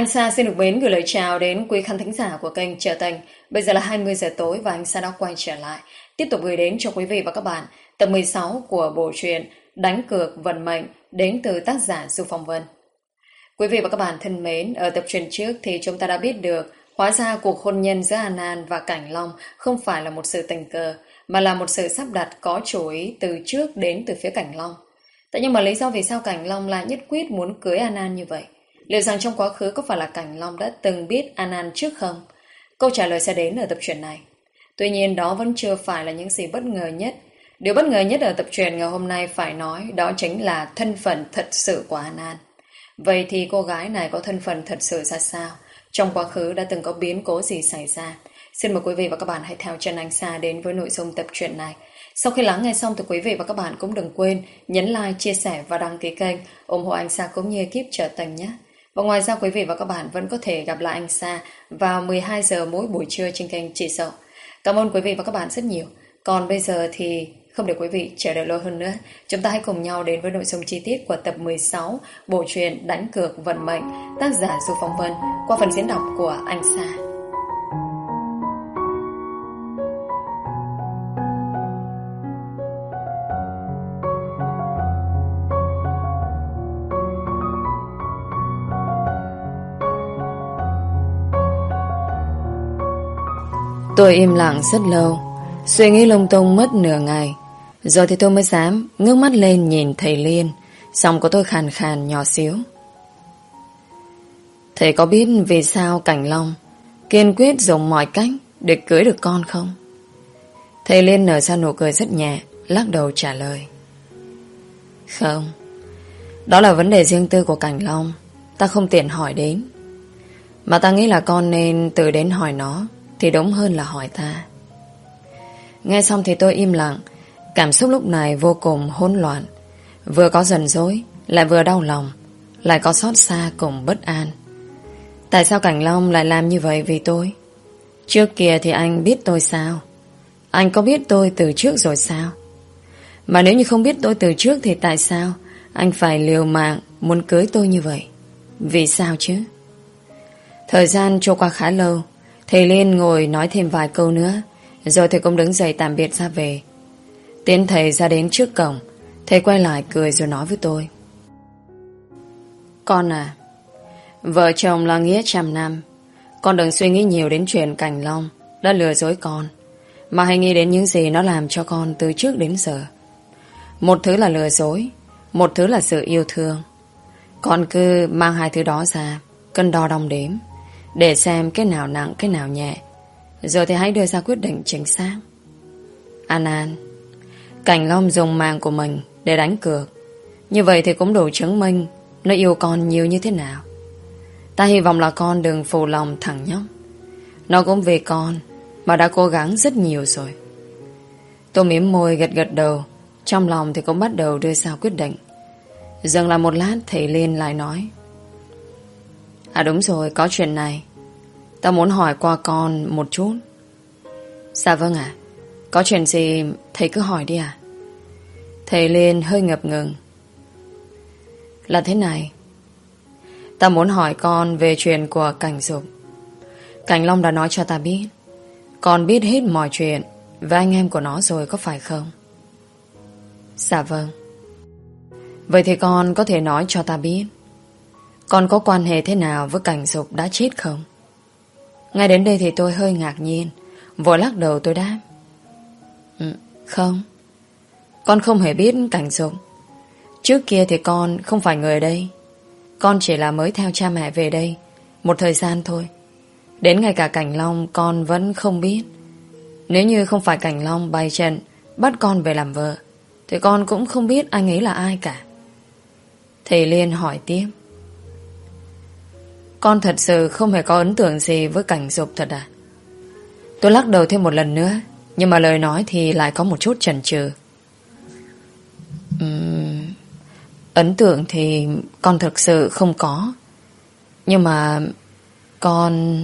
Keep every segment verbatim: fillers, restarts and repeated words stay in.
Anh Sa xin được mến gửi lời chào đến quý khán thính giả của kênh Trở Tình. Bây giờ là hai mươi giờ tối và anh Sa đã quay trở lại, tiếp tục gửi đến cho quý vị và các bạn tập mười sáu của bộ truyện Đánh Cược Vận Mệnh đến từ tác giả Du Phong Vân. Quý vị và các bạn thân mến, ở tập truyện trước thì chúng ta đã biết được hóa ra cuộc hôn nhân giữa An An và Cảnh Long không phải là một sự tình cờ, mà là một sự sắp đặt có chủ ý từ trước đến từ phía Cảnh Long. Thế nhưng mà lý do vì sao Cảnh Long lại nhất quyết muốn cưới An An như vậy? Liệu rằng trong quá khứ có phải là Cảnh Long đã từng biết An An trước không? Câu trả lời sẽ đến ở tập truyện này. Tuy nhiên đó vẫn chưa phải là những gì bất ngờ nhất. Điều bất ngờ nhất ở tập truyện ngày hôm nay phải nói đó chính là thân phận thật sự của An An. Vậy thì cô gái này có thân phận thật sự ra sao? Trong quá khứ đã từng có biến cố gì xảy ra? Xin mời quý vị và các bạn hãy theo chân anh Sa đến với nội dung tập truyện này. Sau khi lắng nghe xong thì quý vị và các bạn cũng đừng quên nhấn like, chia sẻ và đăng ký kênh ủng hộ anh Sa cũng như ekip Trở Tình nhé. Và ngoài ra quý vị và các bạn vẫn có thể gặp lại anh Sa vào mười hai giờ mỗi buổi trưa trên kênh Chị Dậu. Cảm ơn quý vị và các bạn rất nhiều. Còn bây giờ thì không để quý vị chờ đợi lâu hơn nữa, chúng ta hãy cùng nhau đến với nội dung chi tiết của tập mười sáu bộ truyện Đánh Cược Vận Mệnh, tác giả Du Phong Vân, qua phần diễn đọc của anh Sa. Tôi im lặng rất lâu, suy nghĩ lung tung mất nửa ngày. Rồi thì tôi mới dám ngước mắt lên nhìn thầy Liên. Giọng của tôi khàn khàn nhỏ xíu. Thầy có biết vì sao Cảnh Long kiên quyết dùng mọi cách để cưới được con không? Thầy Liên nở ra nụ cười rất nhẹ, lắc đầu trả lời. Không, đó là vấn đề riêng tư của Cảnh Long, ta không tiện hỏi đến. Mà ta nghĩ là con nên tự đến hỏi nó thì đúng hơn là hỏi ta. Nghe xong thì tôi im lặng. Cảm xúc lúc này vô cùng hỗn loạn. Vừa có giận dỗi, lại vừa đau lòng, lại có xót xa cùng bất an. Tại sao Cảnh Long lại làm như vậy vì tôi? Trước kia thì anh biết tôi sao? Anh có biết tôi từ trước rồi sao? Mà nếu như không biết tôi từ trước thì tại sao anh phải liều mạng muốn cưới tôi như vậy? Vì sao chứ? Thời gian trôi qua khá lâu. Thầy Liên ngồi nói thêm vài câu nữa, rồi thầy cũng đứng dậy tạm biệt ra về. Tiến thầy ra đến trước cổng, thầy quay lại cười rồi nói với tôi. Con à, vợ chồng là nghĩa trăm năm. Con đừng suy nghĩ nhiều đến chuyện Cảnh Long đã lừa dối con, mà hãy nghĩ đến những gì nó làm cho con từ trước đến giờ. Một thứ là lừa dối, một thứ là sự yêu thương. Con cứ mang hai thứ đó ra, cân đo đong đếm, để xem cái nào nặng cái nào nhẹ, rồi thì hãy đưa ra quyết định chính xác. An An, Cảnh Long dùng mạng của mình để đánh cược, như vậy thì cũng đủ chứng minh nó yêu con nhiều như thế nào. Ta hy vọng là con đừng phụ lòng thằng nhóc. Nó cũng vì con mà đã cố gắng rất nhiều rồi. Tôi mím môi gật gật đầu, trong lòng thì cũng bắt đầu đưa ra quyết định. Dừng lại một lát, thầy Liên lại nói. À đúng rồi, có chuyện này ta muốn hỏi qua con một chút. Dạ vâng ạ. Có chuyện gì thầy cứ hỏi đi ạ. Thầy Liên hơi ngập ngừng. Là thế này, ta muốn hỏi con về chuyện của Cảnh Dục. Cảnh Long đã nói cho ta biết con biết hết mọi chuyện với anh em của nó rồi, có phải không? Dạ vâng. Vậy thì con có thể nói cho ta biết con có quan hệ thế nào với Cảnh Dục đã chết không? Ngay đến đây thì tôi hơi ngạc nhiên, vội lắc đầu tôi đáp. Ừ, không. Con không hề biết Cảnh Dục. Trước kia thì con không phải người ở đây. Con chỉ là mới theo cha mẹ về đây một thời gian thôi. Đến ngay cả Cảnh Long con vẫn không biết. Nếu như không phải Cảnh Long bày trận bắt con về làm vợ, thì con cũng không biết anh ấy là ai cả. Thầy Liên hỏi tiếp. Con thật sự không hề có ấn tượng gì với Cảnh Dục thật à? Tôi lắc đầu thêm một lần nữa, nhưng mà lời nói thì lại có một chút chần chừ. uhm, Ấn tượng thì con thực sự không có. Nhưng mà Con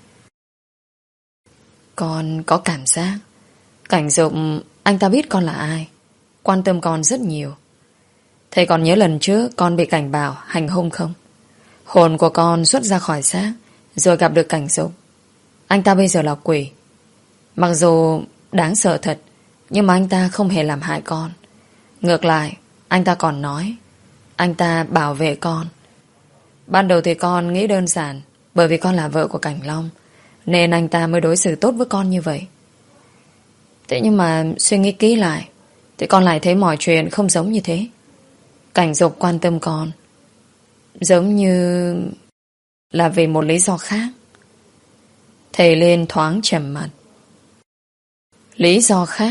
Con có cảm giác Cảnh Dục anh ta biết con là ai, quan tâm con rất nhiều. Thầy còn nhớ lần trước con bị Cảnh Bảo hành hung không? Hồn của con xuất ra khỏi xác, rồi gặp được Cảnh Dục. Anh ta bây giờ là quỷ. Mặc dù đáng sợ thật, nhưng mà anh ta không hề làm hại con. Ngược lại, anh ta còn nói anh ta bảo vệ con. Ban đầu thì con nghĩ đơn giản, bởi vì con là vợ của Cảnh Long, nên anh ta mới đối xử tốt với con như vậy. Thế nhưng mà suy nghĩ kỹ lại, thì con lại thấy mọi chuyện không giống như thế. Cảnh Dục quan tâm con giống như là vì một lý do khác. Thầy lên thoáng trầm mặt. Lý do khác?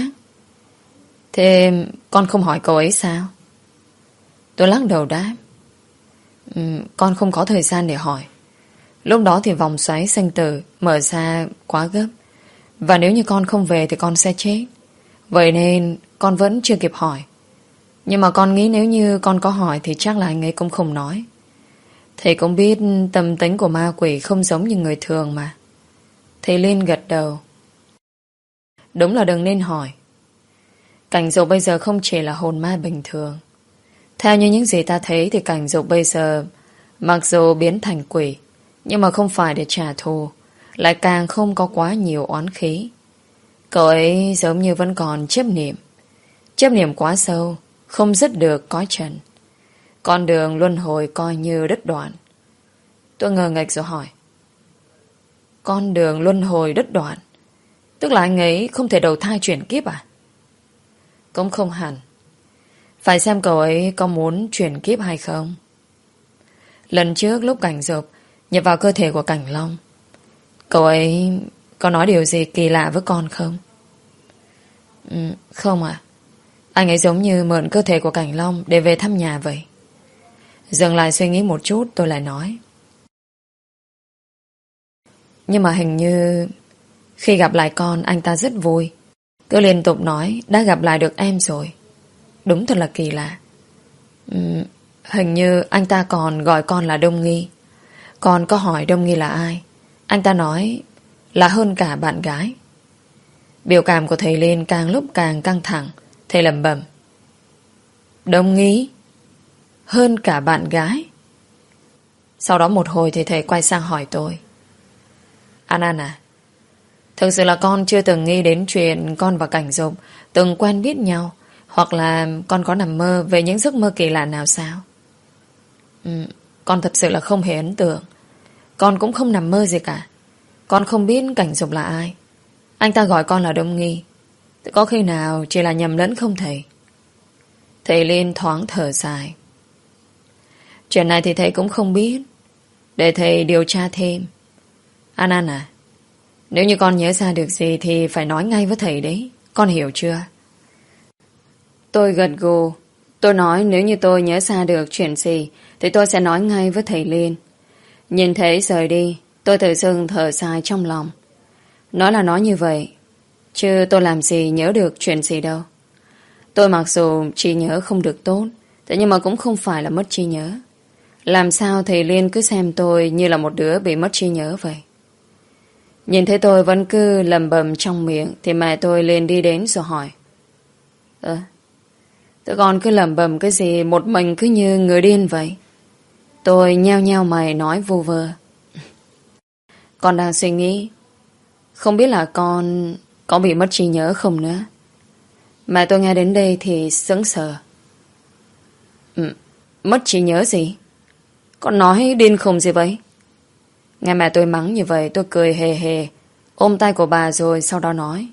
Thế con không hỏi cậu ấy sao? Tôi lắc đầu đáp. Ừ, con không có thời gian để hỏi. Lúc đó thì vòng xoáy sinh tử mở ra quá gấp, và nếu như con không về thì con sẽ chết. Vậy nên con vẫn chưa kịp hỏi. Nhưng mà con nghĩ nếu như con có hỏi thì chắc là anh ấy cũng không nói. Thầy cũng biết tâm tính của ma quỷ không giống như người thường mà. Thầy Liên gật đầu. Đúng là đừng nên hỏi. Cảnh Dục bây giờ không chỉ là hồn ma bình thường. Theo như những gì ta thấy thì Cảnh Dục bây giờ mặc dù biến thành quỷ, nhưng mà không phải để trả thù, lại càng không có quá nhiều oán khí. Cậu ấy giống như vẫn còn chấp niệm. Chấp niệm quá sâu, không dứt được cõi trần. Con đường luân hồi coi như đứt đoạn. Tôi ngờ nghệch rồi hỏi. Con đường luân hồi đứt đoạn? Tức là anh ấy không thể đầu thai chuyển kiếp à? Cũng không hẳn. Phải xem cậu ấy có muốn chuyển kiếp hay không. Lần trước lúc Cảnh Dục nhập vào cơ thể của Cảnh Long, cậu ấy có nói điều gì kỳ lạ với con không? Ừ, không ạ. Anh ấy giống như mượn cơ thể của Cảnh Long để về thăm nhà vậy. Dừng lại suy nghĩ một chút, tôi lại nói. Nhưng mà hình như khi gặp lại con, anh ta rất vui, cứ liên tục nói đã gặp lại được em rồi. Đúng thật là kỳ lạ. uhm, Hình như anh ta còn gọi con là Đông Nghi. Con có hỏi Đông Nghi là ai, anh ta nói là hơn cả bạn gái. Biểu cảm của thầy Liên càng lúc càng căng thẳng. Thầy lẩm bẩm. Đông Nghi hơn cả bạn gái? Sau đó một hồi thì thầy quay sang hỏi tôi. An An à, thực sự là con chưa từng nghĩ đến chuyện con và Cảnh Dục từng quen biết nhau, hoặc là con có nằm mơ về những giấc mơ kỳ lạ nào sao? Ừ, con thật sự là không hề ấn tượng. Con cũng không nằm mơ gì cả. Con không biết Cảnh Dục là ai. Anh ta gọi con là Đông Nghi. Có khi nào chỉ là nhầm lẫn không thầy? Thầy Liên thoáng thở dài. Chuyện này thì thầy cũng không biết. Để thầy điều tra thêm. An An à, nếu như con nhớ ra được gì thì phải nói ngay với thầy đấy. Con hiểu chưa? Tôi gật gù. Tôi nói nếu như tôi nhớ ra được chuyện gì thì tôi sẽ nói ngay với thầy Liên. Nhìn thấy rời đi, tôi tự dưng thở dài trong lòng. Nói là nói như vậy, chứ tôi làm gì nhớ được chuyện gì đâu. Tôi mặc dù trí nhớ không được tốt, thế nhưng mà cũng không phải là mất trí nhớ. Làm sao thầy Liên cứ xem tôi như là một đứa bị mất trí nhớ vậy? Nhìn thấy tôi vẫn cứ lầm bầm trong miệng thì mẹ tôi liền đi đến rồi hỏi. Ơ, tụi con cứ lầm bầm cái gì một mình cứ như người điên vậy? Tôi nheo nheo mày nói vu vơ. Con đang suy nghĩ, không biết là con có bị mất trí nhớ không nữa. Mẹ tôi nghe đến đây thì sững sờ. Ừ, mất trí nhớ gì? Con nói điên khùng gì vậy? Nghe mẹ tôi mắng như vậy tôi cười hề hề, ôm tay của bà rồi sau đó nói.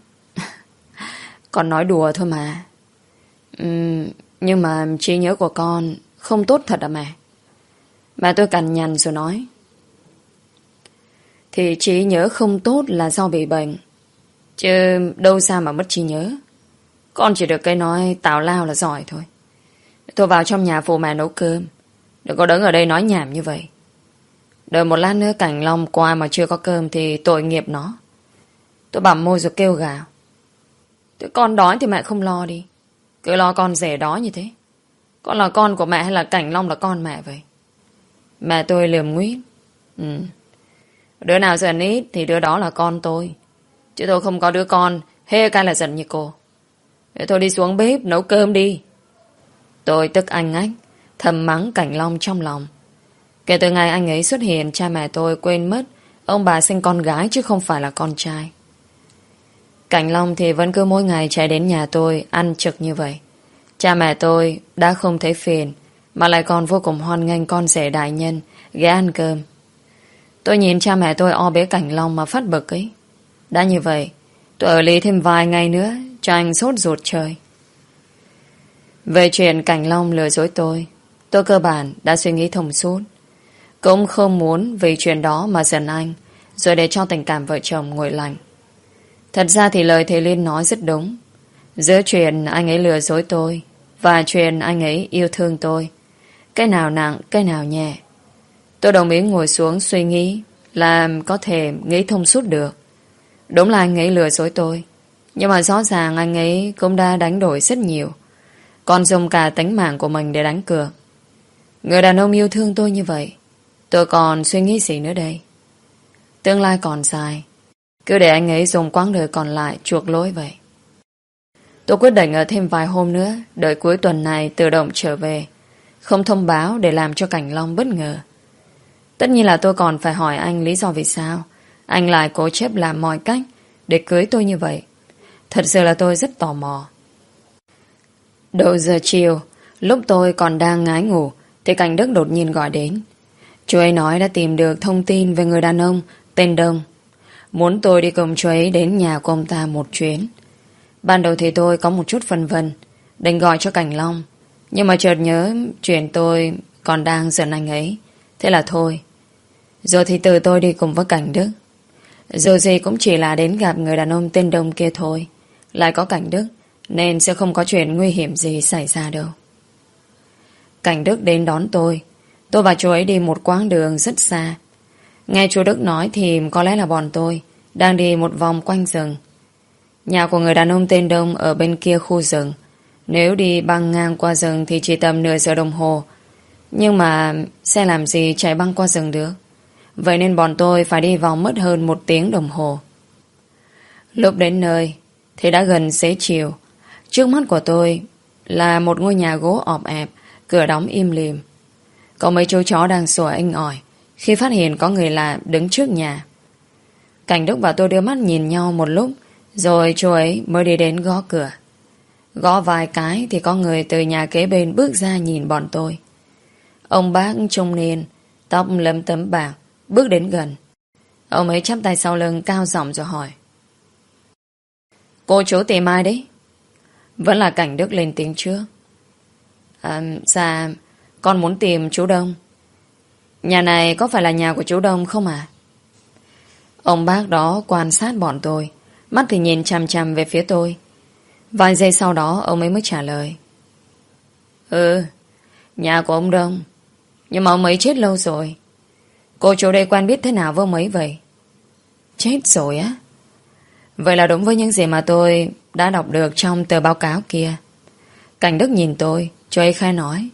Con nói đùa thôi mà. Uhm, nhưng mà trí nhớ của con không tốt thật à mẹ? Mẹ tôi cằn nhằn rồi nói. Thì trí nhớ không tốt là do bị bệnh, chứ đâu sao mà mất trí nhớ. Con chỉ được cái nói tào lao là giỏi thôi. Tôi vào trong nhà phụ mẹ nấu cơm. Đừng có đứng ở đây nói nhảm như vậy. Đợi một lát nữa Cảnh Long qua mà chưa có cơm thì tội nghiệp nó. Tôi bặm môi rồi kêu gào. Thế con đói thì mẹ không lo đi, cứ lo con rể đói như thế. Con là con của mẹ hay là Cảnh Long là con mẹ vậy? Mẹ tôi lườm nguyết. Ừ, đứa nào giận ít thì đứa đó là con tôi, chứ tôi không có đứa con hê cái là giận như cô. Để tôi đi xuống bếp nấu cơm đi. Tôi tức anh ách, thầm mắng Cảnh Long trong lòng. Kể từ ngày anh ấy xuất hiện, cha mẹ tôi quên mất ông bà sinh con gái chứ không phải là con trai. Cảnh Long thì vẫn cứ mỗi ngày chạy đến nhà tôi ăn trực như vậy. Cha mẹ tôi đã không thấy phiền, mà lại còn vô cùng hoan nghênh con rể đại nhân ghé ăn cơm. Tôi nhìn cha mẹ tôi o bế Cảnh Long mà phát bực ấy. Đã như vậy, tôi ở lý thêm vài ngày nữa cho anh sốt ruột chơi. Về chuyện Cảnh Long lừa dối tôi, tôi cơ bản đã suy nghĩ thông suốt. Cũng không muốn vì chuyện đó mà giận anh, rồi để cho tình cảm vợ chồng nguội lạnh. Thật ra thì lời thầy Liên nói rất đúng. Giữa chuyện anh ấy lừa dối tôi và chuyện anh ấy yêu thương tôi, cái nào nặng, cái nào nhẹ. Tôi đồng ý ngồi xuống suy nghĩ, làm có thể nghĩ thông suốt được. Đúng là anh ấy lừa dối tôi, nhưng mà rõ ràng anh ấy cũng đã đánh đổi rất nhiều, còn dùng cả tính mạng của mình để đánh cược. Người đàn ông yêu thương tôi như vậy, tôi còn suy nghĩ gì nữa đây? Tương lai còn dài, cứ để anh ấy dùng quãng đời còn lại chuộc lỗi vậy. Tôi quyết định ở thêm vài hôm nữa, đợi cuối tuần này tự động trở về, không thông báo để làm cho Cảnh Long bất ngờ. Tất nhiên là tôi còn phải hỏi anh lý do vì sao anh lại cố chấp làm mọi cách để cưới tôi như vậy. Thật sự là tôi rất tò mò. Đầu giờ chiều, lúc tôi còn đang ngái ngủ thì Cảnh Đức đột nhiên gọi đến. Chú ấy nói đã tìm được thông tin về người đàn ông tên Đông, muốn tôi đi cùng chú ấy đến nhà của ông ta một chuyến. Ban đầu thì tôi có một chút phân vân định gọi cho Cảnh Long, nhưng mà chợt nhớ chuyện tôi còn đang giận anh ấy, thế là thôi. Rồi thì từ tôi đi cùng với Cảnh Đức. Dù gì cũng chỉ là đến gặp người đàn ông tên Đông kia thôi, lại có Cảnh Đức nên sẽ không có chuyện nguy hiểm gì xảy ra đâu. Cảnh Đức đến đón tôi. Tôi và chú ấy đi một quãng đường rất xa. Nghe chú Đức nói thì có lẽ là bọn tôi đang đi một vòng quanh rừng. Nhà của người đàn ông tên Đông ở bên kia khu rừng. Nếu đi băng ngang qua rừng thì chỉ tầm nửa giờ đồng hồ. Nhưng mà xe làm gì chạy băng qua rừng được. Vậy nên bọn tôi phải đi vòng mất hơn một tiếng đồng hồ. Lúc đến nơi thì đã gần xế chiều. Trước mắt của tôi là một ngôi nhà gỗ ọp ẹp, cửa đóng im lìm. Có mấy chú chó đang sủa inh ỏi khi phát hiện có người lạ đứng trước nhà. Cảnh Đức và tôi đưa mắt nhìn nhau một lúc, rồi chú ấy mới đi đến gõ cửa. Gõ vài cái thì có người từ nhà kế bên bước ra nhìn bọn tôi. Ông bác trung niên, tóc lấm tấm bạc, bước đến gần. Ông ấy chắp tay sau lưng cao giọng rồi hỏi: "Cô chú tìm ai đấy?" Vẫn là Cảnh Đức lên tiếng trước. À, dạ, con muốn tìm chú Đông. Nhà này có phải là nhà của chú Đông không à? Ông bác đó quan sát bọn tôi, mắt thì nhìn chằm chằm về phía tôi. Vài giây sau đó ông ấy mới trả lời: "Ừ, nhà của ông Đông. Nhưng mà ông ấy chết lâu rồi. Cô chú đây quen biết thế nào với ông ấy vậy?" Chết rồi á? Vậy là đúng với những gì mà tôi đã đọc được trong tờ báo cáo kia. Cảnh Đức nhìn tôi, chú ấy khai nói: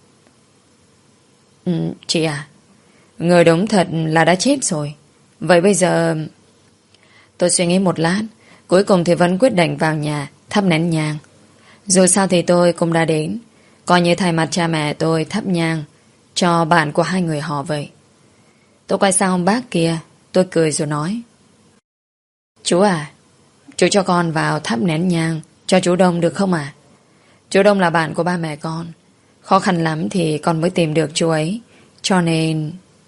ừ, "Chị à, người đúng thật là đã chết rồi. Vậy bây giờ..." Tôi suy nghĩ một lát, cuối cùng thì vẫn quyết định vào nhà thắp nén nhang. Dù sao thì tôi cũng đã đến, coi như thay mặt cha mẹ tôi thắp nhang cho bạn của hai người họ vậy. Tôi quay sang ông bác kia, tôi cười rồi nói: "Chú à, chú cho con vào thắp nén nhang cho chú Đông được không à? Chú Đông là bạn của ba mẹ con. Khó khăn lắm thì con mới tìm được chú ấy, cho nên..."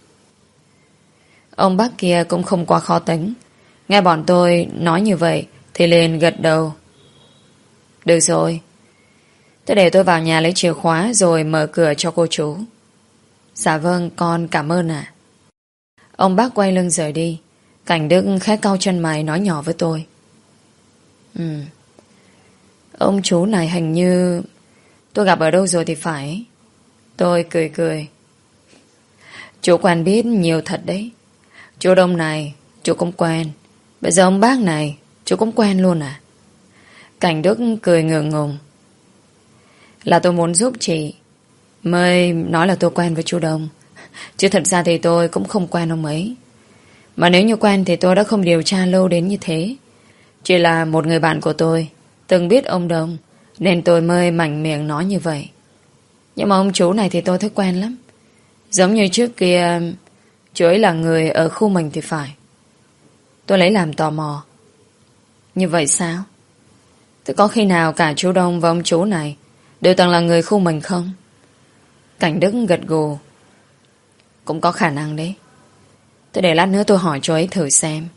Ông bác kia cũng không quá khó tính. Nghe bọn tôi nói như vậy thì liền gật đầu: "Được rồi. Thế để tôi vào nhà lấy chìa khóa rồi mở cửa cho cô chú." "Dạ vâng, con cảm ơn ạ." Ông bác quay lưng rời đi. Cảnh Đức khẽ cau chân mày nói nhỏ với tôi: Ừ, ông chú này hình như tôi gặp ở đâu rồi thì phải." Tôi cười cười: "Chú quen biết nhiều thật đấy. Chú Đông này chú cũng quen. Bây giờ ông bác này chú cũng quen luôn à?" Cảnh Đức cười ngượng ngùng: "Là tôi muốn giúp chị mới nói là tôi quen với chú Đông, chứ thật ra thì tôi cũng không quen ông ấy. Mà nếu như quen thì tôi đã không điều tra lâu đến như thế. Chỉ là một người bạn của tôi từng biết ông Đông, nên tôi mới mạnh miệng nói như vậy. Nhưng mà ông chú này thì tôi thấy quen lắm. Giống như trước kia chú ấy là người ở khu mình thì phải. Tôi lấy làm tò mò. Như vậy sao? Thế có khi nào cả chú Đông và ông chú này đều từng là người khu mình không? Cảnh Đức gật gù. Cũng có khả năng đấy. Thế để lát nữa tôi hỏi chú ấy thử xem.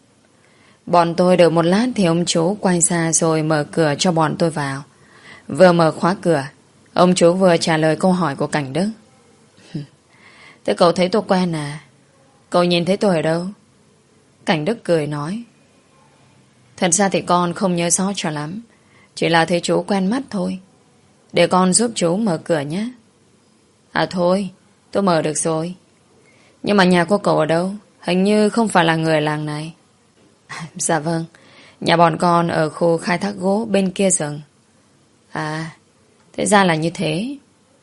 Bọn tôi đợi một lát thì ông chú quay ra rồi mở cửa cho bọn tôi vào. Vừa mở khóa cửa, ông chú vừa trả lời câu hỏi của Cảnh Đức. Thế cậu thấy tôi quen à? Cậu nhìn thấy tôi ở đâu? Cảnh Đức cười nói. Thật ra thì con không nhớ rõ cho lắm. Chỉ là thấy chú quen mắt thôi. Để con giúp chú mở cửa nhé. À thôi, tôi mở được rồi. Nhưng mà nhà của cậu ở đâu? Hình như không phải là người làng này. Dạ vâng, nhà bọn con ở khu khai thác gỗ bên kia rừng. À, thế ra là như thế.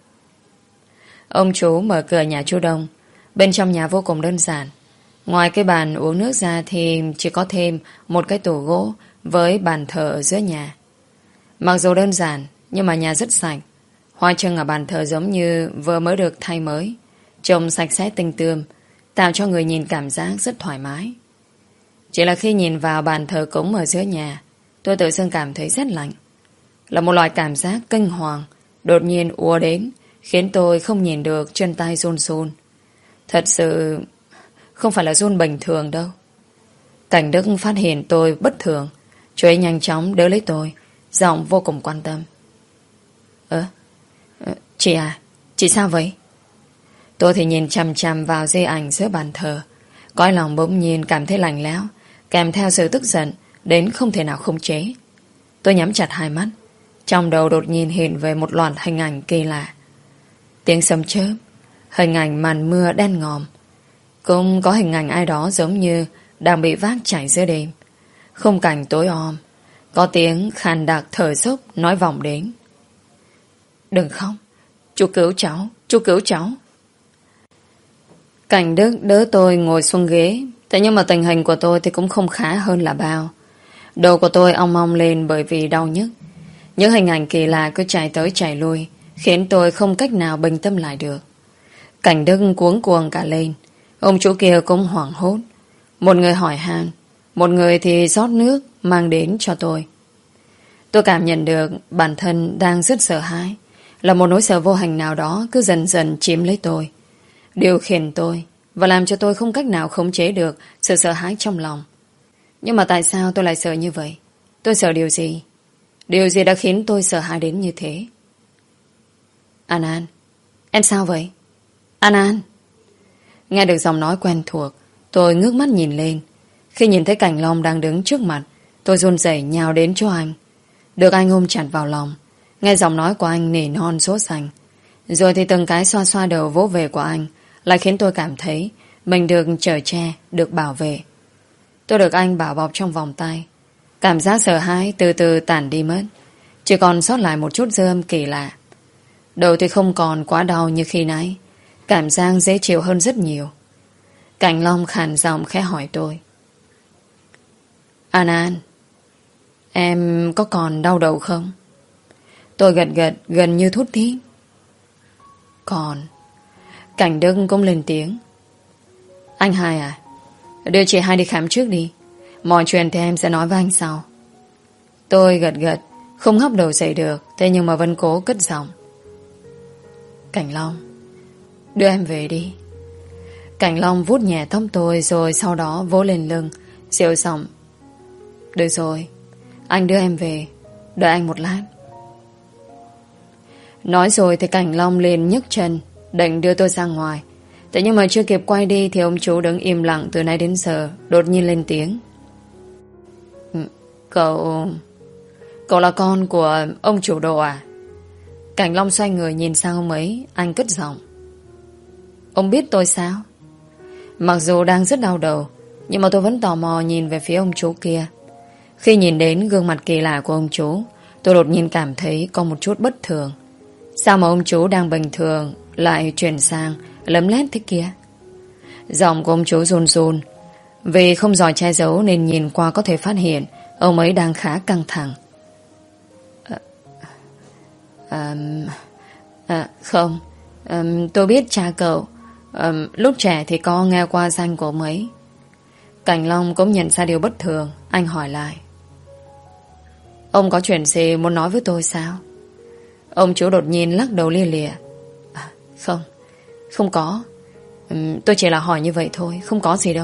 Ông chú mở cửa nhà chú Đông. Bên trong nhà vô cùng đơn giản. Ngoài cái bàn uống nước ra thì chỉ có thêm một cái tủ gỗ với bàn thờ ở giữa nhà. Mặc dù đơn giản, nhưng mà nhà rất sạch. Hoa trưng ở bàn thờ giống như vừa mới được thay mới. Trông sạch sẽ tinh tươm, tạo cho người nhìn cảm giác rất thoải mái. Chỉ là khi nhìn vào bàn thờ cúng ở giữa nhà, tôi tự dưng cảm thấy rất lạnh. Là một loại cảm giác kinh hoàng đột nhiên ùa đến, khiến tôi không nhìn được chân tay run run. Thật sự không phải là run bình thường đâu. Cảnh Đức phát hiện tôi bất thường, chú ấy nhanh chóng đỡ lấy tôi, giọng vô cùng quan tâm. Ơ, ờ, chị à, chị sao vậy? Tôi thì nhìn chằm chằm vào di ảnh giữa bàn thờ, cõi lòng bỗng nhiên cảm thấy lạnh lẽo, kèm theo sự tức giận đến không thể nào khống chế. Tôi nhắm chặt hai mắt, trong đầu đột nhiên hiện về một loạt hình ảnh kỳ lạ. Tiếng sấm chớp, hình ảnh màn mưa đen ngòm, cũng có hình ảnh ai đó giống như đang bị vác chảy giữa đêm. Khung cảnh tối om, có tiếng khàn đặc thở dốc nói vọng đến. Đừng khóc, chú cứu cháu, chú cứu cháu. Cảnh Đức đỡ tôi ngồi xuống ghế. Thế nhưng mà tình hình của tôi thì cũng không khá hơn là bao. Đầu của tôi ong ong lên bởi vì đau nhức. Những hình ảnh kỳ lạ cứ chạy tới chạy lui, khiến tôi không cách nào bình tâm lại được. Cảnh Đức cuống cuồng cả lên. Ông chủ kia cũng hoảng hốt. Một người hỏi han, một người thì rót nước mang đến cho tôi. Tôi cảm nhận được bản thân đang rất sợ hãi. Là một nỗi sợ vô hình nào đó cứ dần dần chiếm lấy tôi, điều khiển tôi và làm cho tôi không cách nào khống chế được sự sợ hãi trong lòng. Nhưng mà tại sao tôi lại sợ như vậy? Tôi sợ điều gì? Điều gì đã khiến tôi sợ hãi đến như thế? An An, em sao vậy? An An. Nghe được giọng nói quen thuộc, tôi ngước mắt nhìn lên. Khi nhìn thấy Cảnh Long đang đứng trước mặt, tôi run rẩy nhào đến chỗ anh. Được anh ôm chặt vào lòng, nghe giọng nói của anh nỉ non sốt sành. Rồi thì từng cái xoa xoa đầu vỗ về của anh lại khiến tôi cảm thấy mình được chở che, được bảo vệ. Tôi được anh bảo bọc trong vòng tay. Cảm giác sợ hãi từ từ tản đi mất, chỉ còn sót lại một chút dư âm kỳ lạ. Đầu thì không còn quá đau như khi nãy, cảm giác dễ chịu hơn rất nhiều. Cảnh Long khàn giọng khẽ hỏi tôi. An An, em có còn đau đầu không? Tôi gật gật gần như thút thít. Còn. Cảnh Đức cũng lên tiếng. Anh Hai à, đưa chị Hai đi khám trước đi. Mọi chuyện thì em sẽ nói với anh sau. Tôi gật gật, không ngóc đầu dậy được, thế nhưng mà vẫn cố cất giọng. Cảnh Long, đưa em về đi. Cảnh Long vuốt nhẹ tóc tôi rồi sau đó vỗ lên lưng, dịu giọng. Được rồi, anh đưa em về, đợi anh một lát. Nói rồi thì Cảnh Long liền nhấc chân định đưa tôi ra ngoài. Thế nhưng mà chưa kịp quay đi thì ông chú đứng im lặng từ nay đến giờ đột nhiên lên tiếng. Cậu... Cậu là con của ông chủ đồ à? Cảnh Long xoay người nhìn sang ông ấy, anh cất giọng. Ông biết tôi sao? Mặc dù đang rất đau đầu, nhưng mà tôi vẫn tò mò nhìn về phía ông chú kia. Khi nhìn đến gương mặt kỳ lạ của ông chú, tôi đột nhiên cảm thấy có một chút bất thường. Sao mà ông chú đang bình thường lại chuyển sang lấm lét thế kia? Giọng của ông chú run run. Vì không giỏi che giấu nên nhìn qua có thể phát hiện ông ấy đang khá căng thẳng. À, à, à, không à, tôi biết cha cậu Ờ, lúc trẻ thì có nghe qua danh của ông ấy. Cảnh Long cũng nhận ra điều bất thường. Anh hỏi lại. Ông có chuyện gì muốn nói với tôi sao? Ông chú đột nhiên lắc đầu lia lịa. À, không, không có. uhm, Tôi chỉ là hỏi như vậy thôi, không có gì đâu.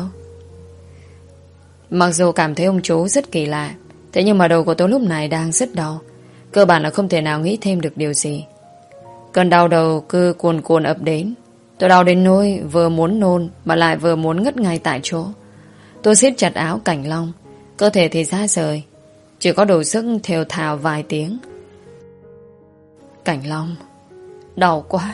Mặc dù cảm thấy ông chú rất kỳ lạ, thế nhưng mà đầu của tôi lúc này đang rất đau. Cơ bản là không thể nào nghĩ thêm được điều gì. Cơn đau đầu cứ cuồn cuộn ập đến. Tôi đau đến nỗi vừa muốn nôn mà lại vừa muốn ngất ngay tại chỗ. Tôi siết chặt áo Cảnh Long, cơ thể thì ra rời, chỉ có đủ sức thều thào vài tiếng. Cảnh Long, đau quá.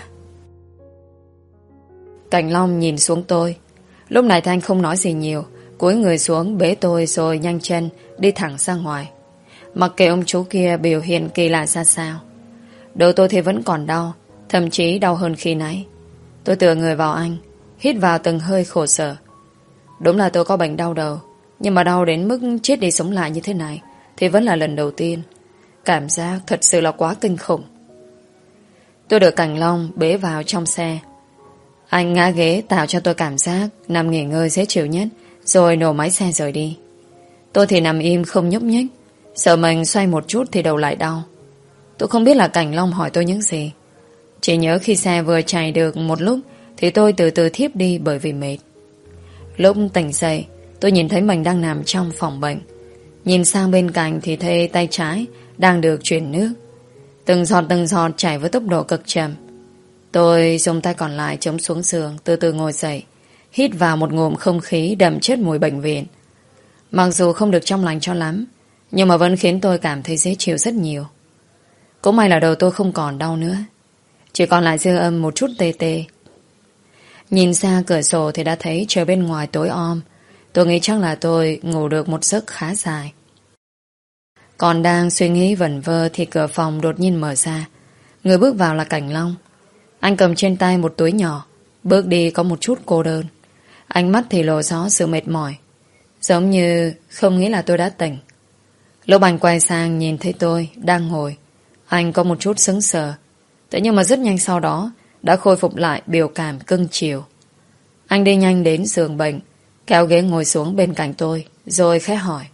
Cảnh Long nhìn xuống tôi. Lúc này Thanh không nói gì nhiều, cúi người xuống bế tôi rồi nhanh chân đi thẳng ra ngoài. Mặc kệ ông chú kia biểu hiện kỳ lạ ra sao, đầu tôi thì vẫn còn đau, thậm chí đau hơn khi nãy. Tôi tựa người vào anh, hít vào từng hơi khổ sở. Đúng là tôi có bệnh đau đầu, nhưng mà đau đến mức chết đi sống lại như thế này thì vẫn là lần đầu tiên. Cảm giác thật sự là quá kinh khủng. Tôi được Cảnh Long bế vào trong xe. Anh ngã ghế tạo cho tôi cảm giác nằm nghỉ ngơi dễ chịu nhất, rồi nổ máy xe rời đi. Tôi thì nằm im không nhúc nhích, sợ mình xoay một chút thì đầu lại đau. Tôi không biết là Cảnh Long hỏi tôi những gì. Chỉ nhớ khi xe vừa chạy được một lúc thì tôi từ từ thiếp đi bởi vì mệt. Lúc tỉnh dậy, tôi nhìn thấy mình đang nằm trong phòng bệnh. Nhìn sang bên cạnh thì thấy tay trái đang được chuyển nước. Từng giọt từng giọt chảy với tốc độ cực chậm. Tôi dùng tay còn lại chống xuống giường, từ từ ngồi dậy, hít vào một ngụm không khí đậm chất mùi bệnh viện. Mặc dù không được trong lành cho lắm, nhưng mà vẫn khiến tôi cảm thấy dễ chịu rất nhiều. Cũng may là đầu tôi không còn đau nữa, chỉ còn lại dư âm một chút tê tê. Nhìn ra cửa sổ thì đã thấy trời bên ngoài tối om. Tôi nghĩ chắc là tôi ngủ được một giấc khá dài. Còn đang suy nghĩ vẩn vơ thì cửa phòng đột nhiên mở ra. Người bước vào là Cảnh Long. Anh cầm trên tay một túi nhỏ, bước đi có một chút cô đơn. Ánh mắt thì lộ rõ sự mệt mỏi, giống như không nghĩ là tôi đã tỉnh. Lúc anh quay sang nhìn thấy tôi đang ngồi, anh có một chút sững sờ. Thế nhưng mà rất nhanh sau đó đã khôi phục lại biểu cảm cưng chiều. Anh đi nhanh đến giường bệnh, kéo ghế ngồi xuống bên cạnh tôi, rồi khẽ hỏi.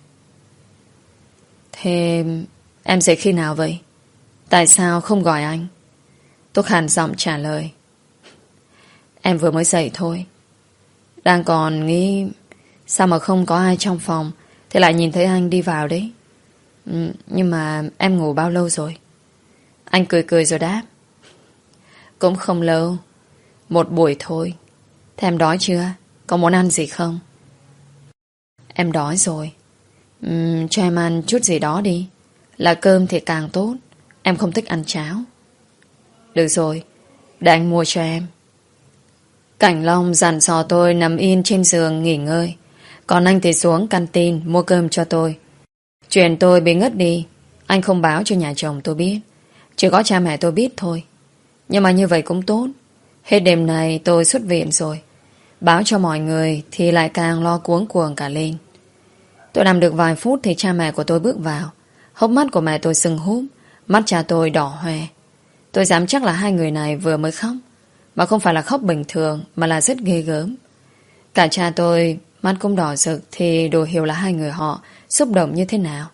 Thế em dậy khi nào vậy? Tại sao không gọi anh? Tôi khàn giọng trả lời. Em vừa mới dậy thôi. Đang còn nghĩ sao mà không có ai trong phòng thì lại nhìn thấy anh đi vào đấy. ừ, Nhưng mà em ngủ bao lâu rồi? Anh cười cười rồi đáp. Cũng không lâu, một buổi thôi. Thế em đói chưa? Có muốn ăn gì không? Em đói rồi. uhm, Cho em ăn chút gì đó đi. Là cơm thì càng tốt. Em không thích ăn cháo. Được rồi, để anh mua cho em. Cảnh Long dặn dò tôi nằm yên trên giường nghỉ ngơi, còn anh thì xuống canteen mua cơm cho tôi. Chuyện tôi bị ngất đi anh không báo cho nhà chồng tôi biết, chỉ có cha mẹ tôi biết thôi. Nhưng mà như vậy cũng tốt. Hết đêm này tôi xuất viện rồi, báo cho mọi người thì lại càng lo cuống cuồng cả lên. Tôi nằm được vài phút thì cha mẹ của tôi bước vào. Hốc mắt của mẹ tôi sưng húp, mắt cha tôi đỏ hoe. Tôi dám chắc là hai người này vừa mới khóc, mà không phải là khóc bình thường, mà là rất ghê gớm. Cả cha tôi mắt cũng đỏ rực thì đủ hiểu là hai người họ xúc động như thế nào.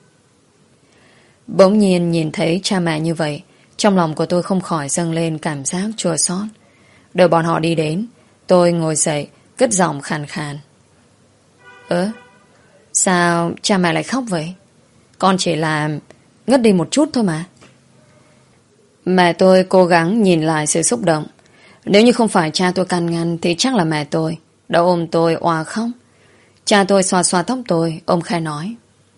Bỗng nhiên nhìn thấy cha mẹ như vậy, trong lòng của tôi không khỏi dâng lên cảm giác chua xót. Đợi bọn họ đi đến, tôi ngồi dậy, cất giọng khàn khàn. Ơ, sao cha mẹ lại khóc vậy? Con chỉ là ngất đi một chút thôi mà. Mẹ tôi cố gắng nhìn lại sự xúc động. Nếu như không phải cha tôi can ngăn thì chắc là mẹ tôi đã ôm tôi òa khóc. Cha tôi xoa xoa tóc tôi, ôm khai nói.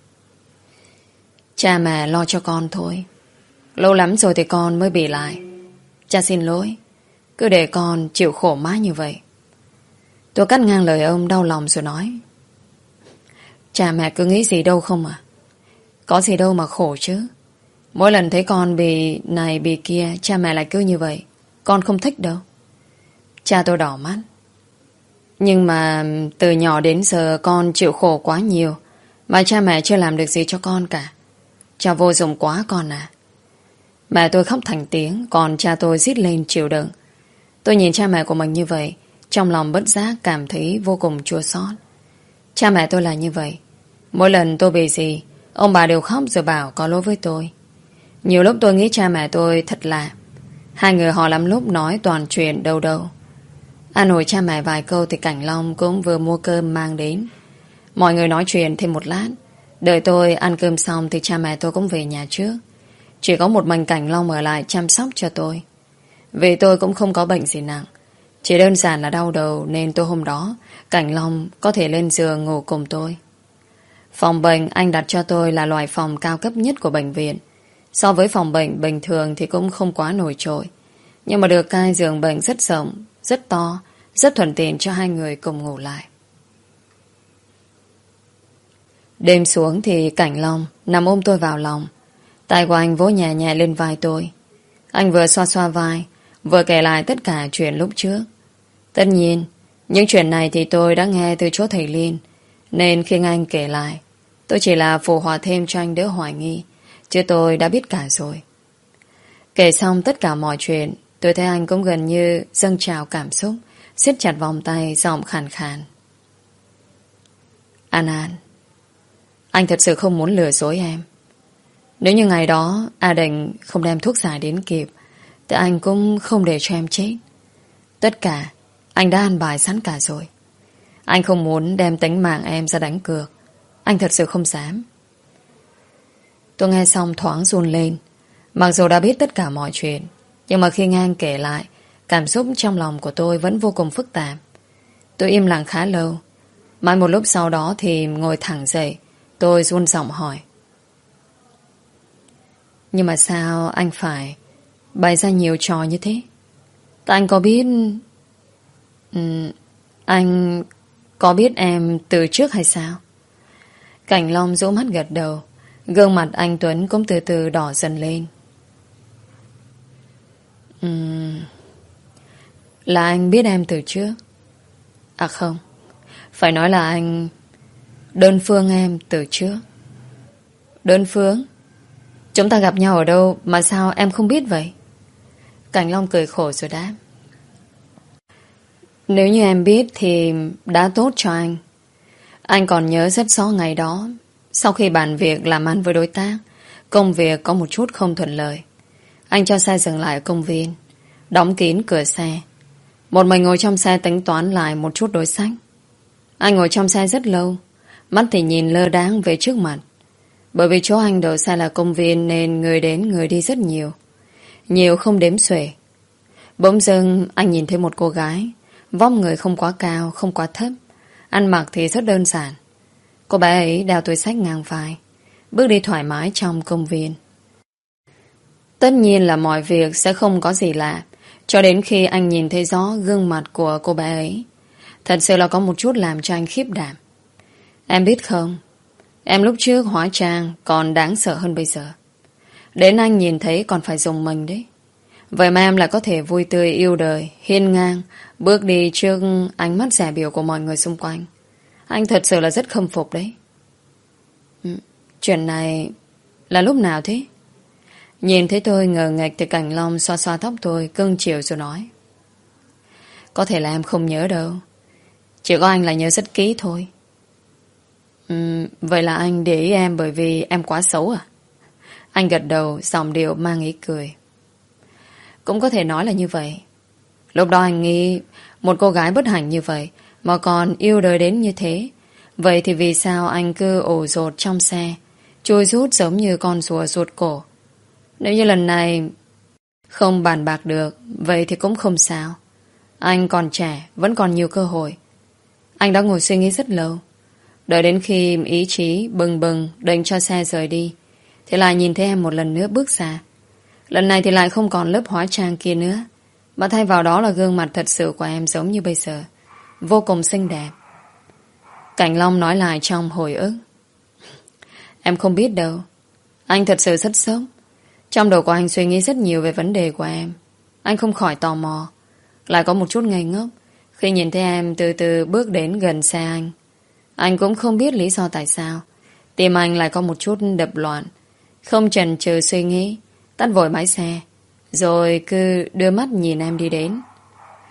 Cha mẹ lo cho con thôi. Lâu lắm rồi thì con mới bị lại. Cha xin lỗi, cứ để con chịu khổ mãi như vậy. Tôi cắt ngang lời ông đau lòng rồi nói. Cha mẹ cứ nghĩ gì đâu không à? Có gì đâu mà khổ chứ. Mỗi lần thấy con bị này bị kia, cha mẹ lại cứ như vậy. Con không thích đâu. Cha tôi đỏ mắt. Nhưng mà từ nhỏ đến giờ con chịu khổ quá nhiều, mà cha mẹ chưa làm được gì cho con cả. Cha vô dụng quá con à. Mẹ tôi khóc thành tiếng, còn cha tôi rít lên chịu đựng. Tôi nhìn cha mẹ của mình như vậy, trong lòng bất giác cảm thấy vô cùng chua xót. Cha mẹ tôi là như vậy. Mỗi lần tôi bị gì, ông bà đều khóc rồi bảo có lỗi với tôi. Nhiều lúc tôi nghĩ cha mẹ tôi thật lạ. Hai người họ lắm lúc nói toàn chuyện đâu đâu. An ủi cha mẹ vài câu thì Cảnh Long cũng vừa mua cơm mang đến. Mọi người nói chuyện thêm một lát. Đợi tôi ăn cơm xong thì cha mẹ tôi cũng về nhà trước. Chỉ có một mình Cảnh Long ở lại chăm sóc cho tôi. Vì tôi cũng không có bệnh gì nặng, chỉ đơn giản là đau đầu, nên tôi hôm đó Cảnh Long có thể lên giường ngủ cùng tôi. Phòng bệnh anh đặt cho tôi là loại phòng cao cấp nhất của bệnh viện. So với phòng bệnh bình thường thì cũng không quá nổi trội, nhưng mà được cái giường bệnh rất rộng, rất to, rất thuận tiện cho hai người cùng ngủ lại. Đêm xuống thì Cảnh Long nằm ôm tôi vào lòng. Tay của anh vỗ nhẹ nhẹ lên vai tôi. Anh vừa xoa xoa vai, vừa kể lại tất cả chuyện lúc trước. Tất nhiên, những chuyện này thì tôi đã nghe từ chỗ thầy Liên, nên khi anh kể lại, tôi chỉ là phụ họa thêm cho anh đỡ hoài nghi, chứ tôi đã biết cả rồi. Kể xong tất cả mọi chuyện, tôi thấy anh cũng gần như dâng trào cảm xúc, siết chặt vòng tay, giọng khàn khàn. An An, anh thật sự không muốn lừa dối em. Nếu như ngày đó A Định không đem thuốc giải đến kịp, thì anh cũng không để cho em chết. Tất cả anh đã ăn bài sẵn cả rồi. Anh không muốn đem tính mạng em ra đánh cược. Anh thật sự không dám. Tôi nghe xong thoáng run lên. Mặc dù đã biết tất cả mọi chuyện, nhưng mà khi nghe anh kể lại, cảm xúc trong lòng của tôi vẫn vô cùng phức tạp. Tôi im lặng khá lâu. Mãi một lúc sau đó thì ngồi thẳng dậy. Tôi run giọng hỏi. Nhưng mà sao anh phải bày ra nhiều trò như thế? Tại anh có biết... Ừ, anh có biết em từ trước hay sao? Cảnh Long rũ mắt gật đầu. Gương mặt anh Tuấn cũng từ từ đỏ dần lên. Ừ, là anh biết em từ trước. À không, phải nói là anh đơn phương em từ trước. Đơn phương? Chúng ta gặp nhau ở đâu mà sao em không biết vậy? Cảnh Long cười khổ rồi đáp. Nếu như em biết thì đã tốt cho anh. Anh còn nhớ rất rõ ngày đó. Sau khi bàn việc làm ăn với đối tác, công việc có một chút không thuận lợi. Anh cho xe dừng lại ở công viên, đóng kín cửa xe. Một mình ngồi trong xe tính toán lại một chút đối sách. Anh ngồi trong xe rất lâu, mắt thì nhìn lơ đãng về trước mặt. Bởi vì chỗ anh đậu xe là công viên nên người đến người đi rất nhiều. Nhiều không đếm xuể. Bỗng dưng anh nhìn thấy một cô gái, vóc người không quá cao, không quá thấp, ăn mặc thì rất đơn giản. Cô bé ấy đeo túi xách ngang vai, bước đi thoải mái trong công viên. Tất nhiên là mọi việc sẽ không có gì lạ, cho đến khi anh nhìn thấy rõ gương mặt của cô bé ấy. Thật sự là có một chút làm cho anh khiếp đảm. Em biết không, em lúc trước hóa trang còn đáng sợ hơn bây giờ. Đến anh nhìn thấy còn phải dùng mình đấy. Vậy mà em lại có thể vui tươi yêu đời, hiên ngang, bước đi trước ánh mắt dè bỉu của mọi người xung quanh. Anh thật sự là rất khâm phục đấy. Ừ, chuyện này là lúc nào thế? Nhìn thấy tôi ngờ nghệch thì Cảnh Long xoa xoa tóc tôi, cưng chiều rồi nói. Có thể là em không nhớ đâu. Chỉ có anh là nhớ rất kỹ thôi. Ừ, vậy là anh để ý em bởi vì em quá xấu à? Anh gật đầu, giọng điệu mang ý cười. Cũng có thể nói là như vậy. Lúc đó anh nghĩ một cô gái bất hạnh như vậy mà còn yêu đời đến như thế. Vậy thì vì sao anh cứ ổ dột trong xe, trôi rút giống như con rùa ruột cổ? Nếu như lần này không bàn bạc được, vậy thì cũng không sao. Anh còn trẻ, vẫn còn nhiều cơ hội. Anh đã ngồi suy nghĩ rất lâu. Đợi đến khi ý chí bừng bừng định cho xe rời đi, thì lại nhìn thấy em một lần nữa bước ra. Lần này thì lại không còn lớp hóa trang kia nữa, mà thay vào đó là gương mặt thật sự của em giống như bây giờ, vô cùng xinh đẹp. Cảnh Long nói lại trong hồi ức. Em không biết đâu. Anh thật sự rất sốc. Trong đầu của anh suy nghĩ rất nhiều về vấn đề của em. Anh không khỏi tò mò, lại có một chút ngây ngốc khi nhìn thấy em từ từ bước đến gần xe anh. Anh cũng không biết lý do tại sao tim anh lại có một chút đập loạn. Không chần chừ suy nghĩ, tắt vội máy xe, rồi cứ đưa mắt nhìn em đi đến.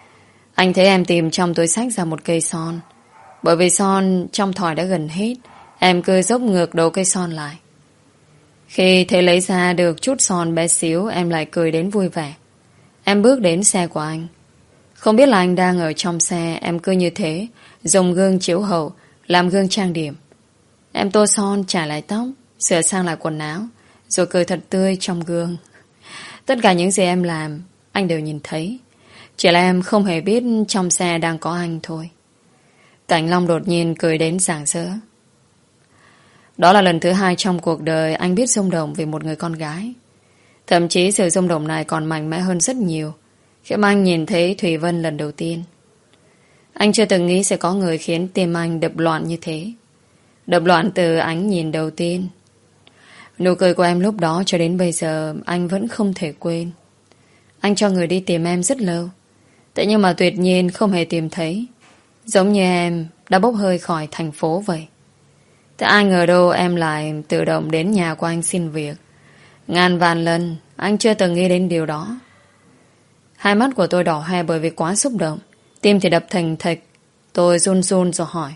Anh thấy em tìm trong túi xách ra một cây son. Bởi vì son trong thỏi đã gần hết, em cứ dốc ngược đầu cây son lại. Khi thấy lấy ra được chút son bé xíu, em lại cười đến vui vẻ. Em bước đến xe của anh. Không biết là anh đang ở trong xe, em cứ như thế, dùng gương chiếu hậu, làm gương trang điểm. Em tô son, trải lại tóc, sửa sang lại quần áo, rồi cười thật tươi trong gương. Tất cả những gì em làm, anh đều nhìn thấy. Chỉ là em không hề biết trong xe đang có anh thôi. Cảnh Long đột nhiên cười đến rạng rỡ. Đó là lần thứ hai trong cuộc đời anh biết rung động vì một người con gái. Thậm chí sự rung động này còn mạnh mẽ hơn rất nhiều khi mà anh nhìn thấy Thùy Vân lần đầu tiên. Anh chưa từng nghĩ sẽ có người khiến tim anh đập loạn như thế. Đập loạn từ ánh nhìn đầu tiên. Nụ cười của em lúc đó cho đến bây giờ anh vẫn không thể quên. Anh cho người đi tìm em rất lâu. Thế nhưng mà tuyệt nhiên không hề tìm thấy. Giống như em đã bốc hơi khỏi thành phố vậy. Thế ai ngờ đâu em lại tự động đến nhà của anh xin việc. Ngàn vạn lần anh chưa từng nghĩ đến điều đó. Hai mắt của tôi đỏ hoe bởi vì quá xúc động. Tim thì đập thình thịch. Tôi run run rồi hỏi: